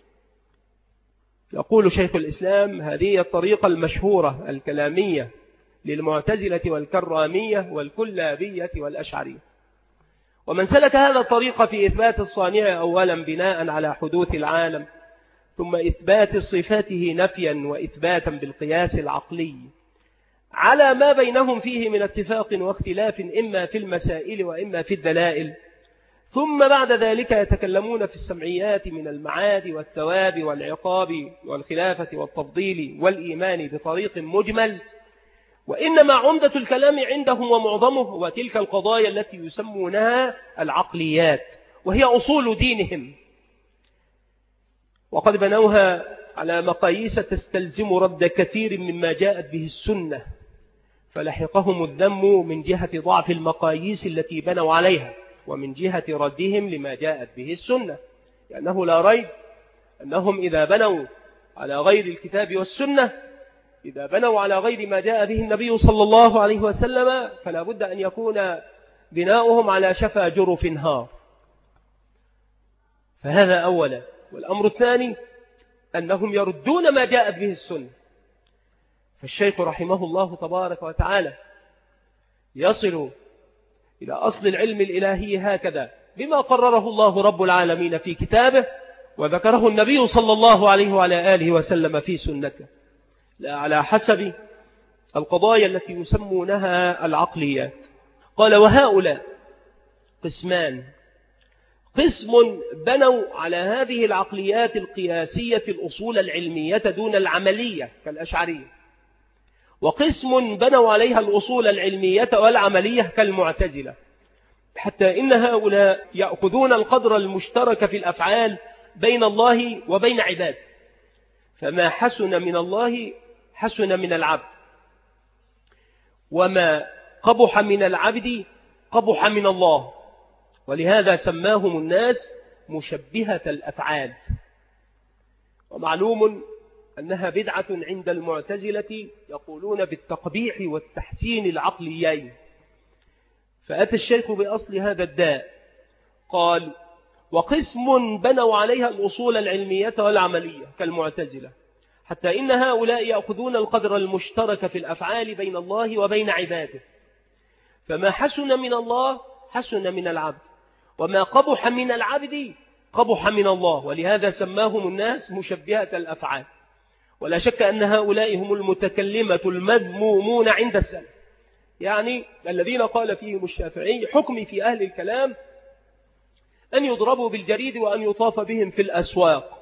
يقول شيخ الإسلام: هذه الطريقة المشهورة الكلامية للمعتزلة والكرامية والكلابية والأشعرية. ومن سلك هذا الطريق في إثبات الصانع أولا بناء على حدوث العالم، ثم إثبات صفاته نفيا وإثباتا بالقياس العقلي على ما بينهم فيه من اتفاق واختلاف، إما في المسائل وإما في الدلائل، ثم بعد ذلك يتكلمون في السمعيات من المعاد والثواب والعقاب والخلافة والتفضيل والإيمان بطريق مجمل. وإنما عمدة الكلام عندهم ومعظمه هو تلك القضايا التي يسمونها العقليات، وهي أصول دينهم، وقد بنوها على مقاييس تستلزم رد كثير مما جاءت به السنة، فلحقهم الذم من جهة ضعف المقاييس التي بنوا عليها، ومن جهة ردهم لما جاءت به السنة، لأنه لا ريب أنهم إذا بنوا على غير الكتاب والسنة، إذا بنوا على غير ما جاء به النبي صلى الله عليه وسلم، فلا بد أن يكون بناؤهم على شفا جرف هار. فهذا أولا. والأمر الثاني أنهم يردون ما جاءت به السنة. فالشيخ رحمه الله تبارك وتعالى يصل إلى أصل العلم الإلهي هكذا بما قرره الله رب العالمين في كتابه، وذكره النبي صلى الله عليه وعلى آله وسلم في سنته، لا على حسب القضايا التي يسمونها العقليات. قال: وهؤلاء قسمان: قسم بنوا على هذه العقليات القياسية الأصول العلمية دون العملية كالأشعرية، وقسم بنوا عليها الأصول العلمية والعملية كالمعتزلة، حتى إن هؤلاء يأخذون القدر المشترك في الأفعال بين الله وبين عباده، فما حسن من الله حسن من العبد، وما قبح من العبد قبح من الله، ولهذا سماهم الناس مشبهة الأفعال. ومعلوم أنها بدعة عند المعتزلة، يقولون بالتقبيح والتحسين العقليين. فأتى الشيخ بأصل هذا الداء، قال: وقسم بنوا عليها الأصول العلمية والعملية كالمعتزلة، حتى إن هؤلاء يأخذون القدر المشترك في الأفعال بين الله وبين عباده، فما حسن من الله حسن من العبد، وما قبح من العبد قبح من الله، ولهذا سماهم الناس مشبهة الأفعال. ولا شك أن هؤلاء هم المتكلمة المذمومون عند السلف، يعني الذين قال فيهم الشافعي: حكمي في أهل الكلام أن يضربوا بالجريد وأن يطاف بهم في الأسواق.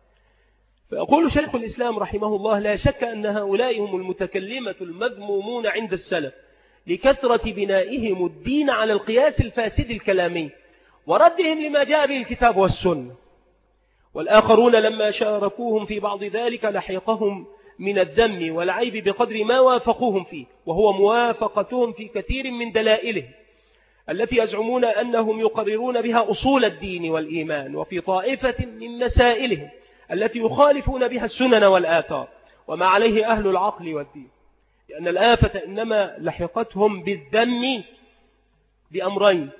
فيقول شيخ الإسلام رحمه الله: لا شك أن هؤلاء هم المتكلمة المذمومون عند السلف، لكثرة بنائهم الدين على القياس الفاسد الكلامي وردهم لما جاء به الكتاب والسنة. والآخرون لما شاركوهم في بعض ذلك لحقهم من الذم والعيب بقدر ما وافقوهم فيه، وهو موافقتهم في كثير من دلائله التي يزعمون أنهم يقررون بها أصول الدين والإيمان، وفي طائفة من مسائلهم التي يخالفون بها السنن والآثار وما عليه أهل العقل والدين، لأن الآفة إنما لحقتهم بالذم بأمرين: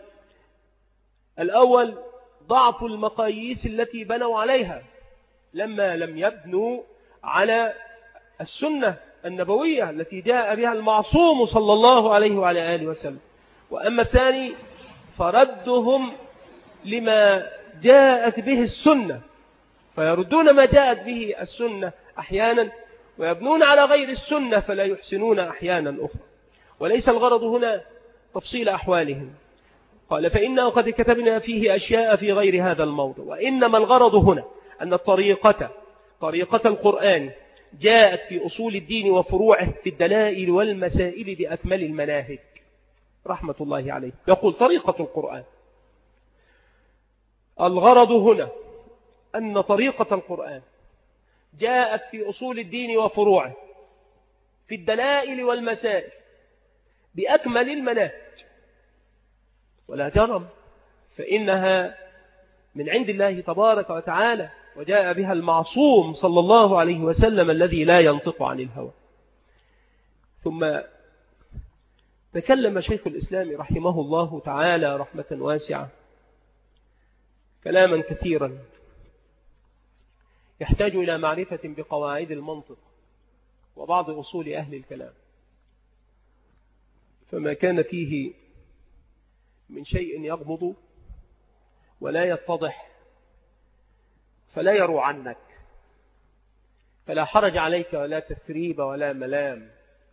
الأول ضعف المقاييس التي بنوا عليها لما لم يبنوا على السنة النبوية التي جاء بها المعصوم صلى الله عليه وعلى آله وسلم. وأما الثاني فردهم لما جاءت به السنة، فيردون ما جاءت به السنة أحيانا ويبنون على غير السنة فلا يحسنون أحيانا أخرى. وليس الغرض هنا تفصيل أحوالهم، قال: فإننا قد كتبنا فيه أشياء في غير هذا الموضوع، وإنما الغرض هنا أن الطريقة طريقة القرآن جاءت في أصول الدين وفروعه في الدلائل والمسائل بأكمل المناهج رحمة الله عليه. يقول: طريقة القرآن، الغرض هنا أن طريقة القرآن جاءت في أصول الدين وفروعه، في الدلائل والمسائل، بأكمل المناهج، ولا جرم فإنها من عند الله تبارك وتعالى، وجاء بها المعصوم صلى الله عليه وسلم الذي لا ينطق عن الهوى. ثم تكلم شيخ الإسلام رحمه الله تعالى رحمة واسعة كلاما كثيرا يحتاج إلى معرفة بقواعد المنطق وبعض أصول أهل الكلام، فما كان فيه من شيء يغمض ولا يتضح فلا يرو عنك، فلا حرج عليك ولا تثريب ولا ملام.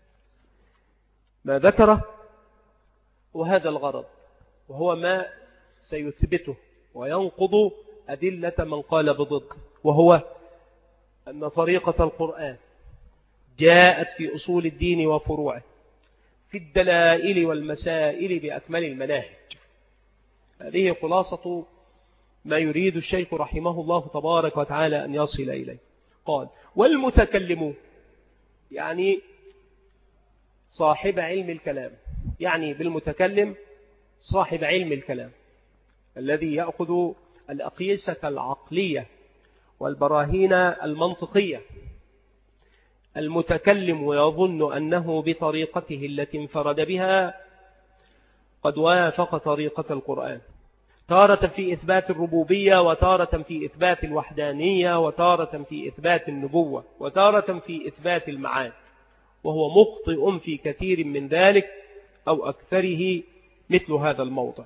ما ذكره وهذا الغرض، وهو ما سيثبته وينقض أدلة من قال بضد، وهو أن طريقة القرآن جاءت في أصول الدين وفروعه، في الدلائل والمسائل بأكمل المناهج. هذه خلاصة ما يريد الشيخ رحمه الله تبارك وتعالى أن يصل إليه. قال: والمتكلم يعني صاحب علم الكلام، يعني بالمتكلم صاحب علم الكلام الذي يأخذ الأقيسة العقلية والبراهين المنطقية. المتكلم ويظن أنه بطريقته التي انفرد بها قد وافق طريقة القرآن، تارة في إثبات الربوبية، وتارة في إثبات الوحدانية، وتارة في إثبات النبوة، وتارة في إثبات المعاد، وهو مخطئ في كثير من ذلك أو أكثره مثل هذا الموضع.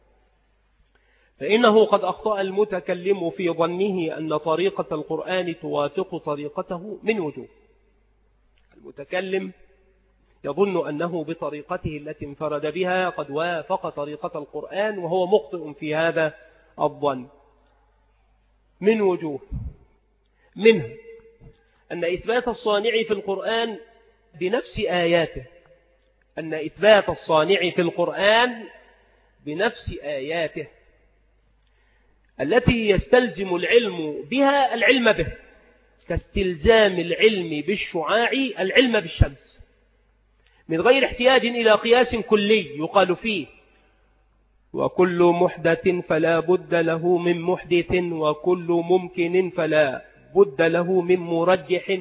فإنه قد أخطأ المتكلم في ظنه أن طريقة القرآن توافق طريقته من وجوه. المتكلم يظن أنه بطريقته التي انفرد بها قد وافق طريقة القرآن، وهو مخطئ في هذا الظن من وجوه، منها أن إثبات الصانع في القرآن بنفس آياته أن إثبات الصانع في القرآن بنفس آياته التي يستلزم العلم بها العلم به، كاستلزام العلم بالشعاع العلم بالشمس، من غير احتياج إلى قياس كلي يقال فيه وكل محدث فلا بد له من محدث، وكل ممكن فلا بد له من مرجح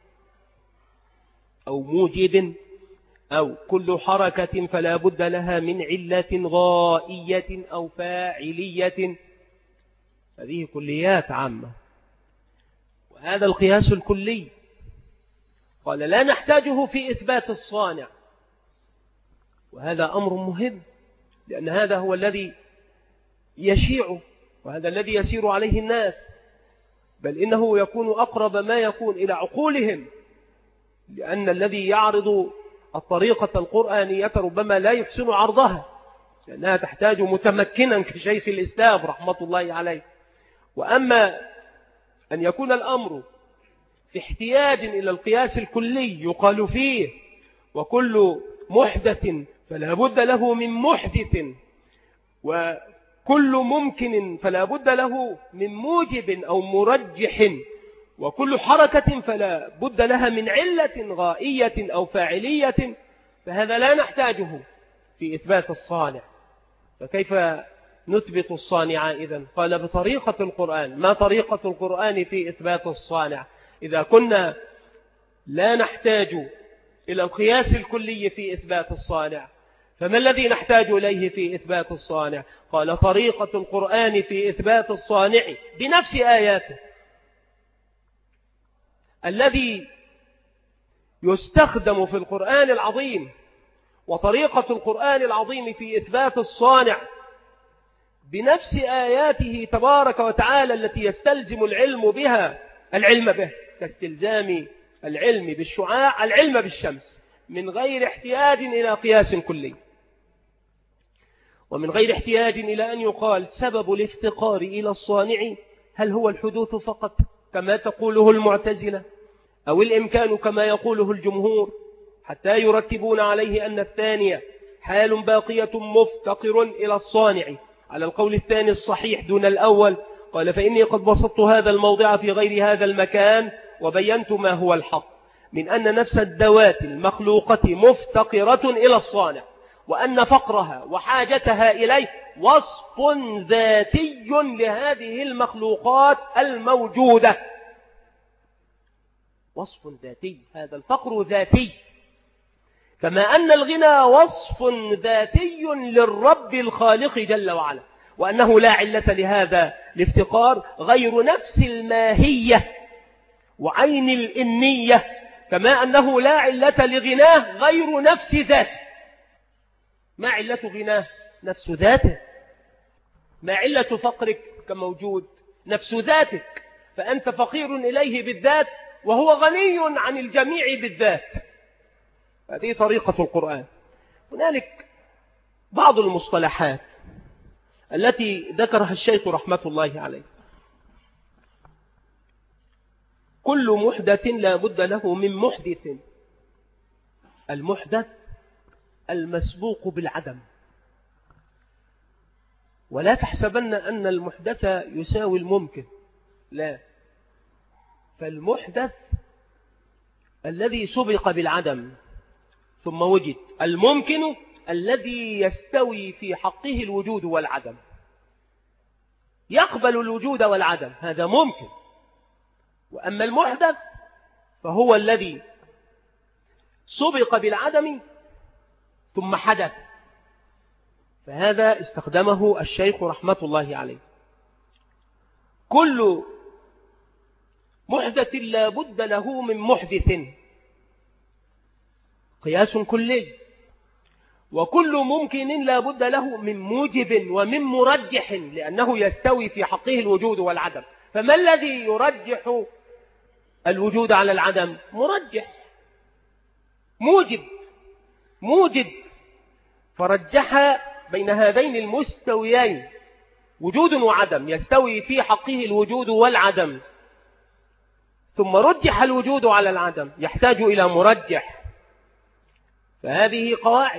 أو موجد، أو كل حركة فلا بد لها من علة غائية أو فاعلية. هذه كليات عامة، وهذا القياس الكلي قال لا نحتاجه في إثبات الصانع، وهذا أمر مهم، لأن هذا هو الذي يشيع وهذا الذي يسير عليه الناس، بل إنه يكون أقرب ما يكون إلى عقولهم، لأن الذي يعرض الطريقة القرآنية ربما لا يحسن عرضها، لأنها تحتاج متمكنا كشيخ الإسلام رحمة الله عليه. وأما أن يكون الأمر في احتياج إلى القياس الكلي يقال فيه وكل محدث فلا بد له من محدث، وكل ممكن فلا بد له من موجب أو مرجح، وكل حركة فلا بد لها من علة غائية أو فاعلية، فهذا لا نحتاجه في إثبات الصانع. فكيف نثبت الصانع إذن؟ قال بطريقة القرآن. ما طريقة القرآن في إثبات الصانع؟ إذا كنا لا نحتاج إلى القياس الكلي في إثبات الصانع، فما الذي نحتاج إليه في إثبات الصانع؟ قال طريقة القرآن في إثبات الصانع بنفس آياته الذي يستخدم في القرآن العظيم، وطريقة القرآن العظيم في إثبات الصانع بنفس آياته تبارك وتعالى التي يستلزم العلم بها العلم به، كاستلزام العلم بالشعاع العلم بالشمس، من غير احتياج إلى قياس كلي، ومن غير احتياج إلى أن يقال سبب الافتقار إلى الصانع هل هو الحدوث فقط كما تقوله المعتزلة، أو الإمكان كما يقوله الجمهور، حتى يرتبون عليه أن الثانية حال باقية مفتقر إلى الصانع على القول الثاني الصحيح دون الأول. قال فإني قد بسطت هذا الموضع في غير هذا المكان وبينت ما هو الحق من أن نفس الذوات المخلوقة مفتقرة إلى الصانع، وأن فقرها وحاجتها إليه وصف ذاتي لهذه المخلوقات الموجودة. وصف ذاتي، هذا الفقر ذاتي، كما أن الغنى وصف ذاتي للرب الخالق جل وعلا، وأنه لا علة لهذا الافتقار غير نفس الماهية وعين الإنية، كما أنه لا علة لغناه غير نفس ذاته. ما علة غناه؟ نفس ذاته. ما علة فقرك كموجود؟ نفس ذاتك، فأنت فقير إليه بالذات وهو غني عن الجميع بالذات. هذه طريقة القرآن. هنالك بعض المصطلحات التي ذكرها الشيخ رحمة الله عليه. كل محدث لا بد له من محدث. المحدث المسبوق بالعدم، ولا تحسبن أن المحدث يساوي الممكن، لا، فالمحدث الذي سبق بالعدم ثم وجد، الممكن الذي يستوي في حقه الوجود والعدم، يقبل الوجود والعدم، هذا ممكن. وأما المحدث فهو الذي سبق بالعدم ثم حدث، فهذا استخدمه الشيخ رحمة الله عليه. كل محدث لا بد له من محدث، قياس كلي. وكل ممكن لا بد له من موجب ومن مرجح، لأنه يستوي في حقه الوجود والعدم. فما الذي يرجح الوجود على العدم؟ مرجح، موجب، موجب. فرجح بين هذين المستويين، وجود وعدم، يستوي في حقه الوجود والعدم، ثم رجح الوجود على العدم، يحتاج إلى مرجح. فهذه قواعد.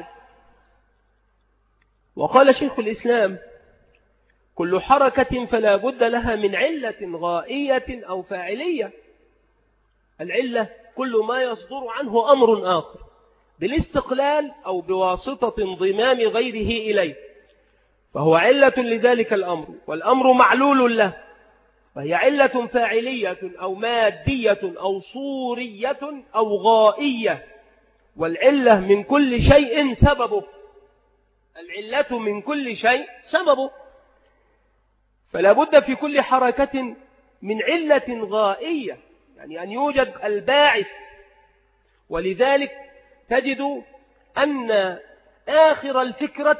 وقال شيخ الإسلام: كل حركة فلا بد لها من علة غائية أو فاعلية. العلة كل ما يصدر عنه أمر آخر بالاستقلال أو بواسطة انضمام غيره إليه، فهو علة لذلك الأمر، والأمر معلول له، وهي علة فاعلية أو مادية أو صورية أو غائية. والعلة من كل شيء سببه، العلة من كل شيء سببه. فلا بد في كل حركة من علة غائية، يعني أن يوجد الباعث. ولذلك تجد أن آخر الفكرة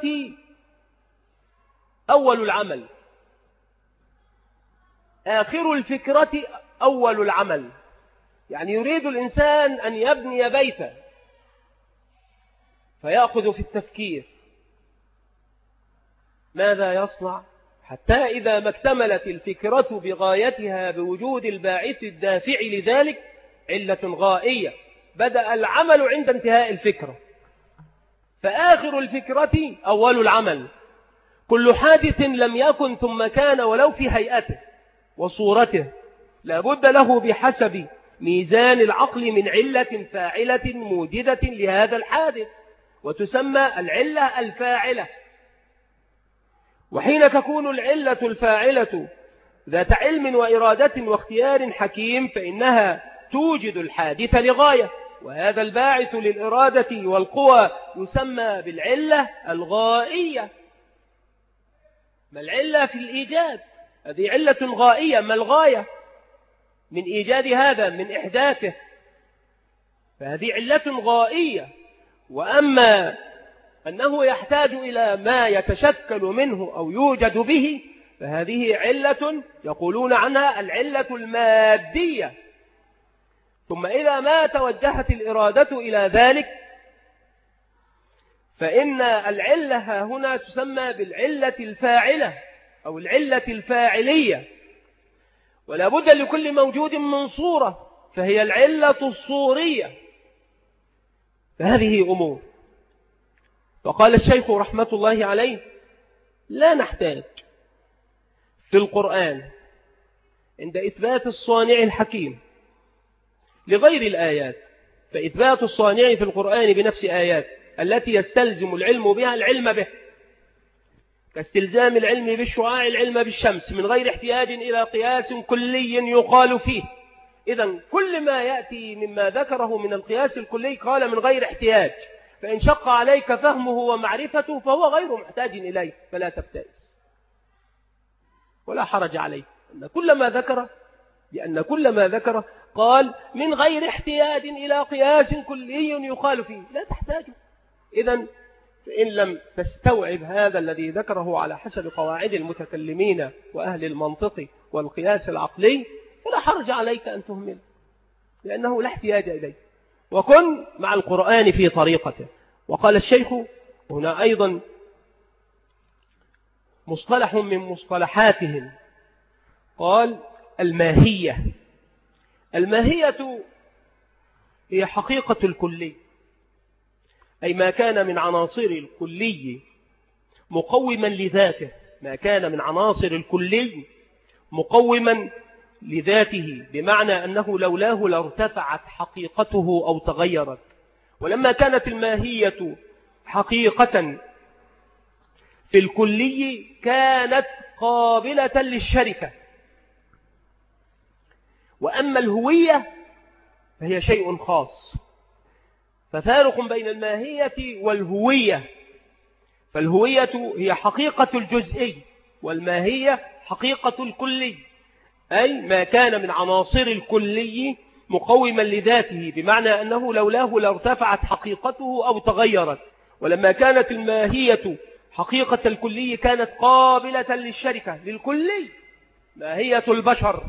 أول العمل، آخر الفكرة أول العمل. يعني يريد الإنسان أن يبني بيتا فيأخذ في التفكير ماذا يصنع، حتى إذا ما اكتملت الفكرة بغايتها بوجود الباعث الدافع لذلك، علة غائية، بدأ العمل عند انتهاء الفكرة. فآخر الفكرة أول العمل. كل حادث لم يكن ثم كان ولو في هيئته وصورته لا بد له بحسب ميزان العقل من علة فاعلة موجدة لهذا الحادث، وتسمى العلة الفاعلة. وحين تكون العلة الفاعلة ذات علم وإرادة واختيار حكيم، فإنها توجد الحادث لغاية، وهذا الباعث للإرادة والقوى يسمى بالعلة الغائية. ما العلة في الإيجاد؟ هذه علة غائية. ما الغاية من إيجاد هذا، من إحداثه؟ فهذه علة غائية. وأما أنه يحتاج إلى ما يتشكل منه أو يوجد به، فهذه علة يقولون عنها العلة المادية. ثم إذا ما توجهت الإرادة إلى ذلك، فإن العلة هنا تسمى بالعلة الفاعلة أو العلة الفاعلية. ولا بد لكل موجود من صورة، فهي العلة الصورية. فهذه أمور. فقال الشيخ رحمة الله عليه: لا نحتاج في القرآن عند إثبات الصانع الحكيم لغير الآيات، فإثبات الصانع في القرآن بنفس آيات التي يستلزم العلم بها العلم به، كاستلزام العلم بالشعاع العلم بالشمس من غير احتياج إلى قياس كلي يقال فيه. إذن كل ما يأتي مما ذكره من القياس الكلي قال من غير احتياج، فإن شق عليك فهمه ومعرفته فهو غير محتاج إليه، فلا تبتئس ولا حرج عليه، أن كل ما ذكره لأن كل ما ذكره قال من غير احتياج إلى قياس كلي يقال فيه، لا تحتاجه. إذن فإن لم تستوعب هذا الذي ذكره على حسب قواعد المتكلمين وأهل المنطق والقياس العقلي فلا حرج عليك أن تهمل، لأنه لا احتياج إليه، وكن مع القرآن في طريقته. وقال الشيخ هنا أيضا مصطلح من مصطلحاتهم، قال الماهية. الماهية هي حقيقة الكلي، أي ما كان من عناصر الكلي مقوما لذاته، ما كان من عناصر الكلي مقوما لذاته، بمعنى أنه لولاه لارتفعت حقيقته أو تغيرت. ولما كانت الماهية حقيقة في الكلي كانت قابلة للشركة. وأما الهوية فهي شيء خاص، ففارق بين الماهية والهوية، فالهوية هي حقيقة الجزئي والماهية حقيقة الكلي، أي ما كان من عناصر الكلي مقوما لذاته، بمعنى أنه لولاه لارتفعت حقيقته أو تغيرت. ولما كانت الماهية حقيقة الكلي كانت قابلة للشركة للكلي، ماهية البشر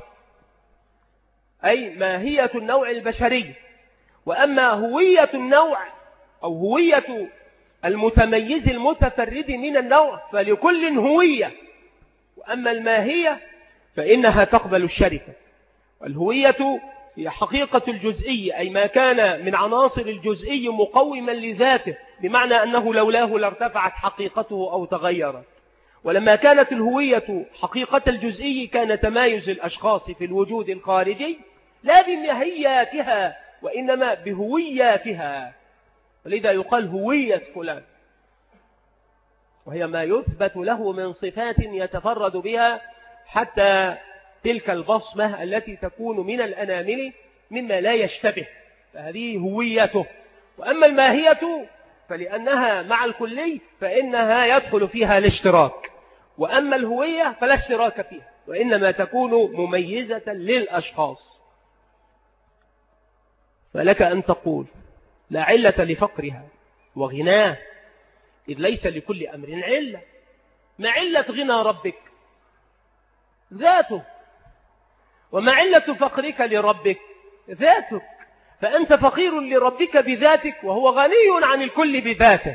أي ماهية النوع البشري. وأما هوية النوع أو هوية المتميز المتفرد من النوع فلكل هوية. وأما الماهية فإنها تقبل الشركة. والهوية هي حقيقة الجزئي، أي ما كان من عناصر الجزئي مقوما لذاته، بمعنى أنه لولاه لارتفعت حقيقته أو تغيرت. ولما كانت الهوية حقيقة الجزئي كان تمايز الأشخاص في الوجود الخارجي لا بماهياتها وإنما بهوياتها، ولذا يقال هوية فلان، وهي ما يثبت له من صفات يتفرد بها، حتى تلك البصمة التي تكون من الأنامل مما لا يشتبه، فهذه هويته. وأما الماهية فلأنها مع الكلي فإنها يدخل فيها الاشتراك، وأما الهوية فلا اشتراك فيها وإنما تكون مميزة للأشخاص. فلك أن تقول لا علة لفقرها وغناه، إذ ليس لكل أمر علة. ما علة غنى ربك؟ ذاته. وما علة فقرك لربك؟ ذاتك. فأنت فقير لربك بذاتك وهو غني عن الكل بذاته.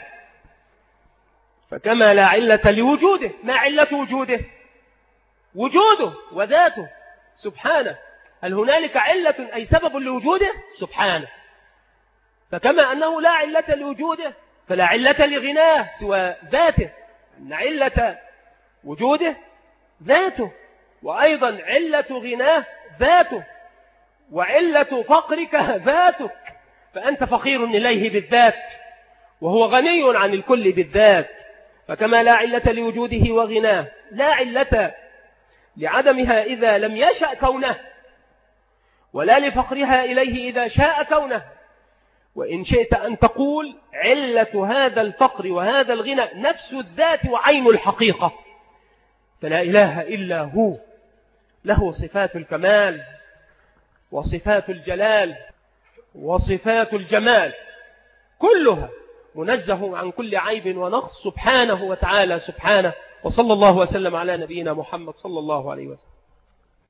فكما لا علة لوجوده، ما علة وجوده؟ وجوده وذاته سبحانه. هل هنالك علة أي سبب لوجوده؟ سبحانه. فكما أنه لا علة لوجوده فلا علة لغناه سوى ذاته، أن علة وجوده ذاته، وأيضا علة غناه ذاته، وعلة فقرك ذاتك. فأنت فقير إليه بالذات وهو غني عن الكل بالذات. فكما لا علة لوجوده وغناه لا علة لعدمها إذا لم يشأ كونه، ولا لفقرها إليه إذا شاء كونه. وإن شئت أن تقول علة هذا الفقر وهذا الغنى نفس الذات وعين الحقيقة، فلا إله إلا هو، له صفات الكمال وصفات الجلال وصفات الجمال، كلها منزه عن كل عيب ونقص سبحانه وتعالى سبحانه. وصلى الله وسلم على نبينا محمد صلى الله عليه وسلم.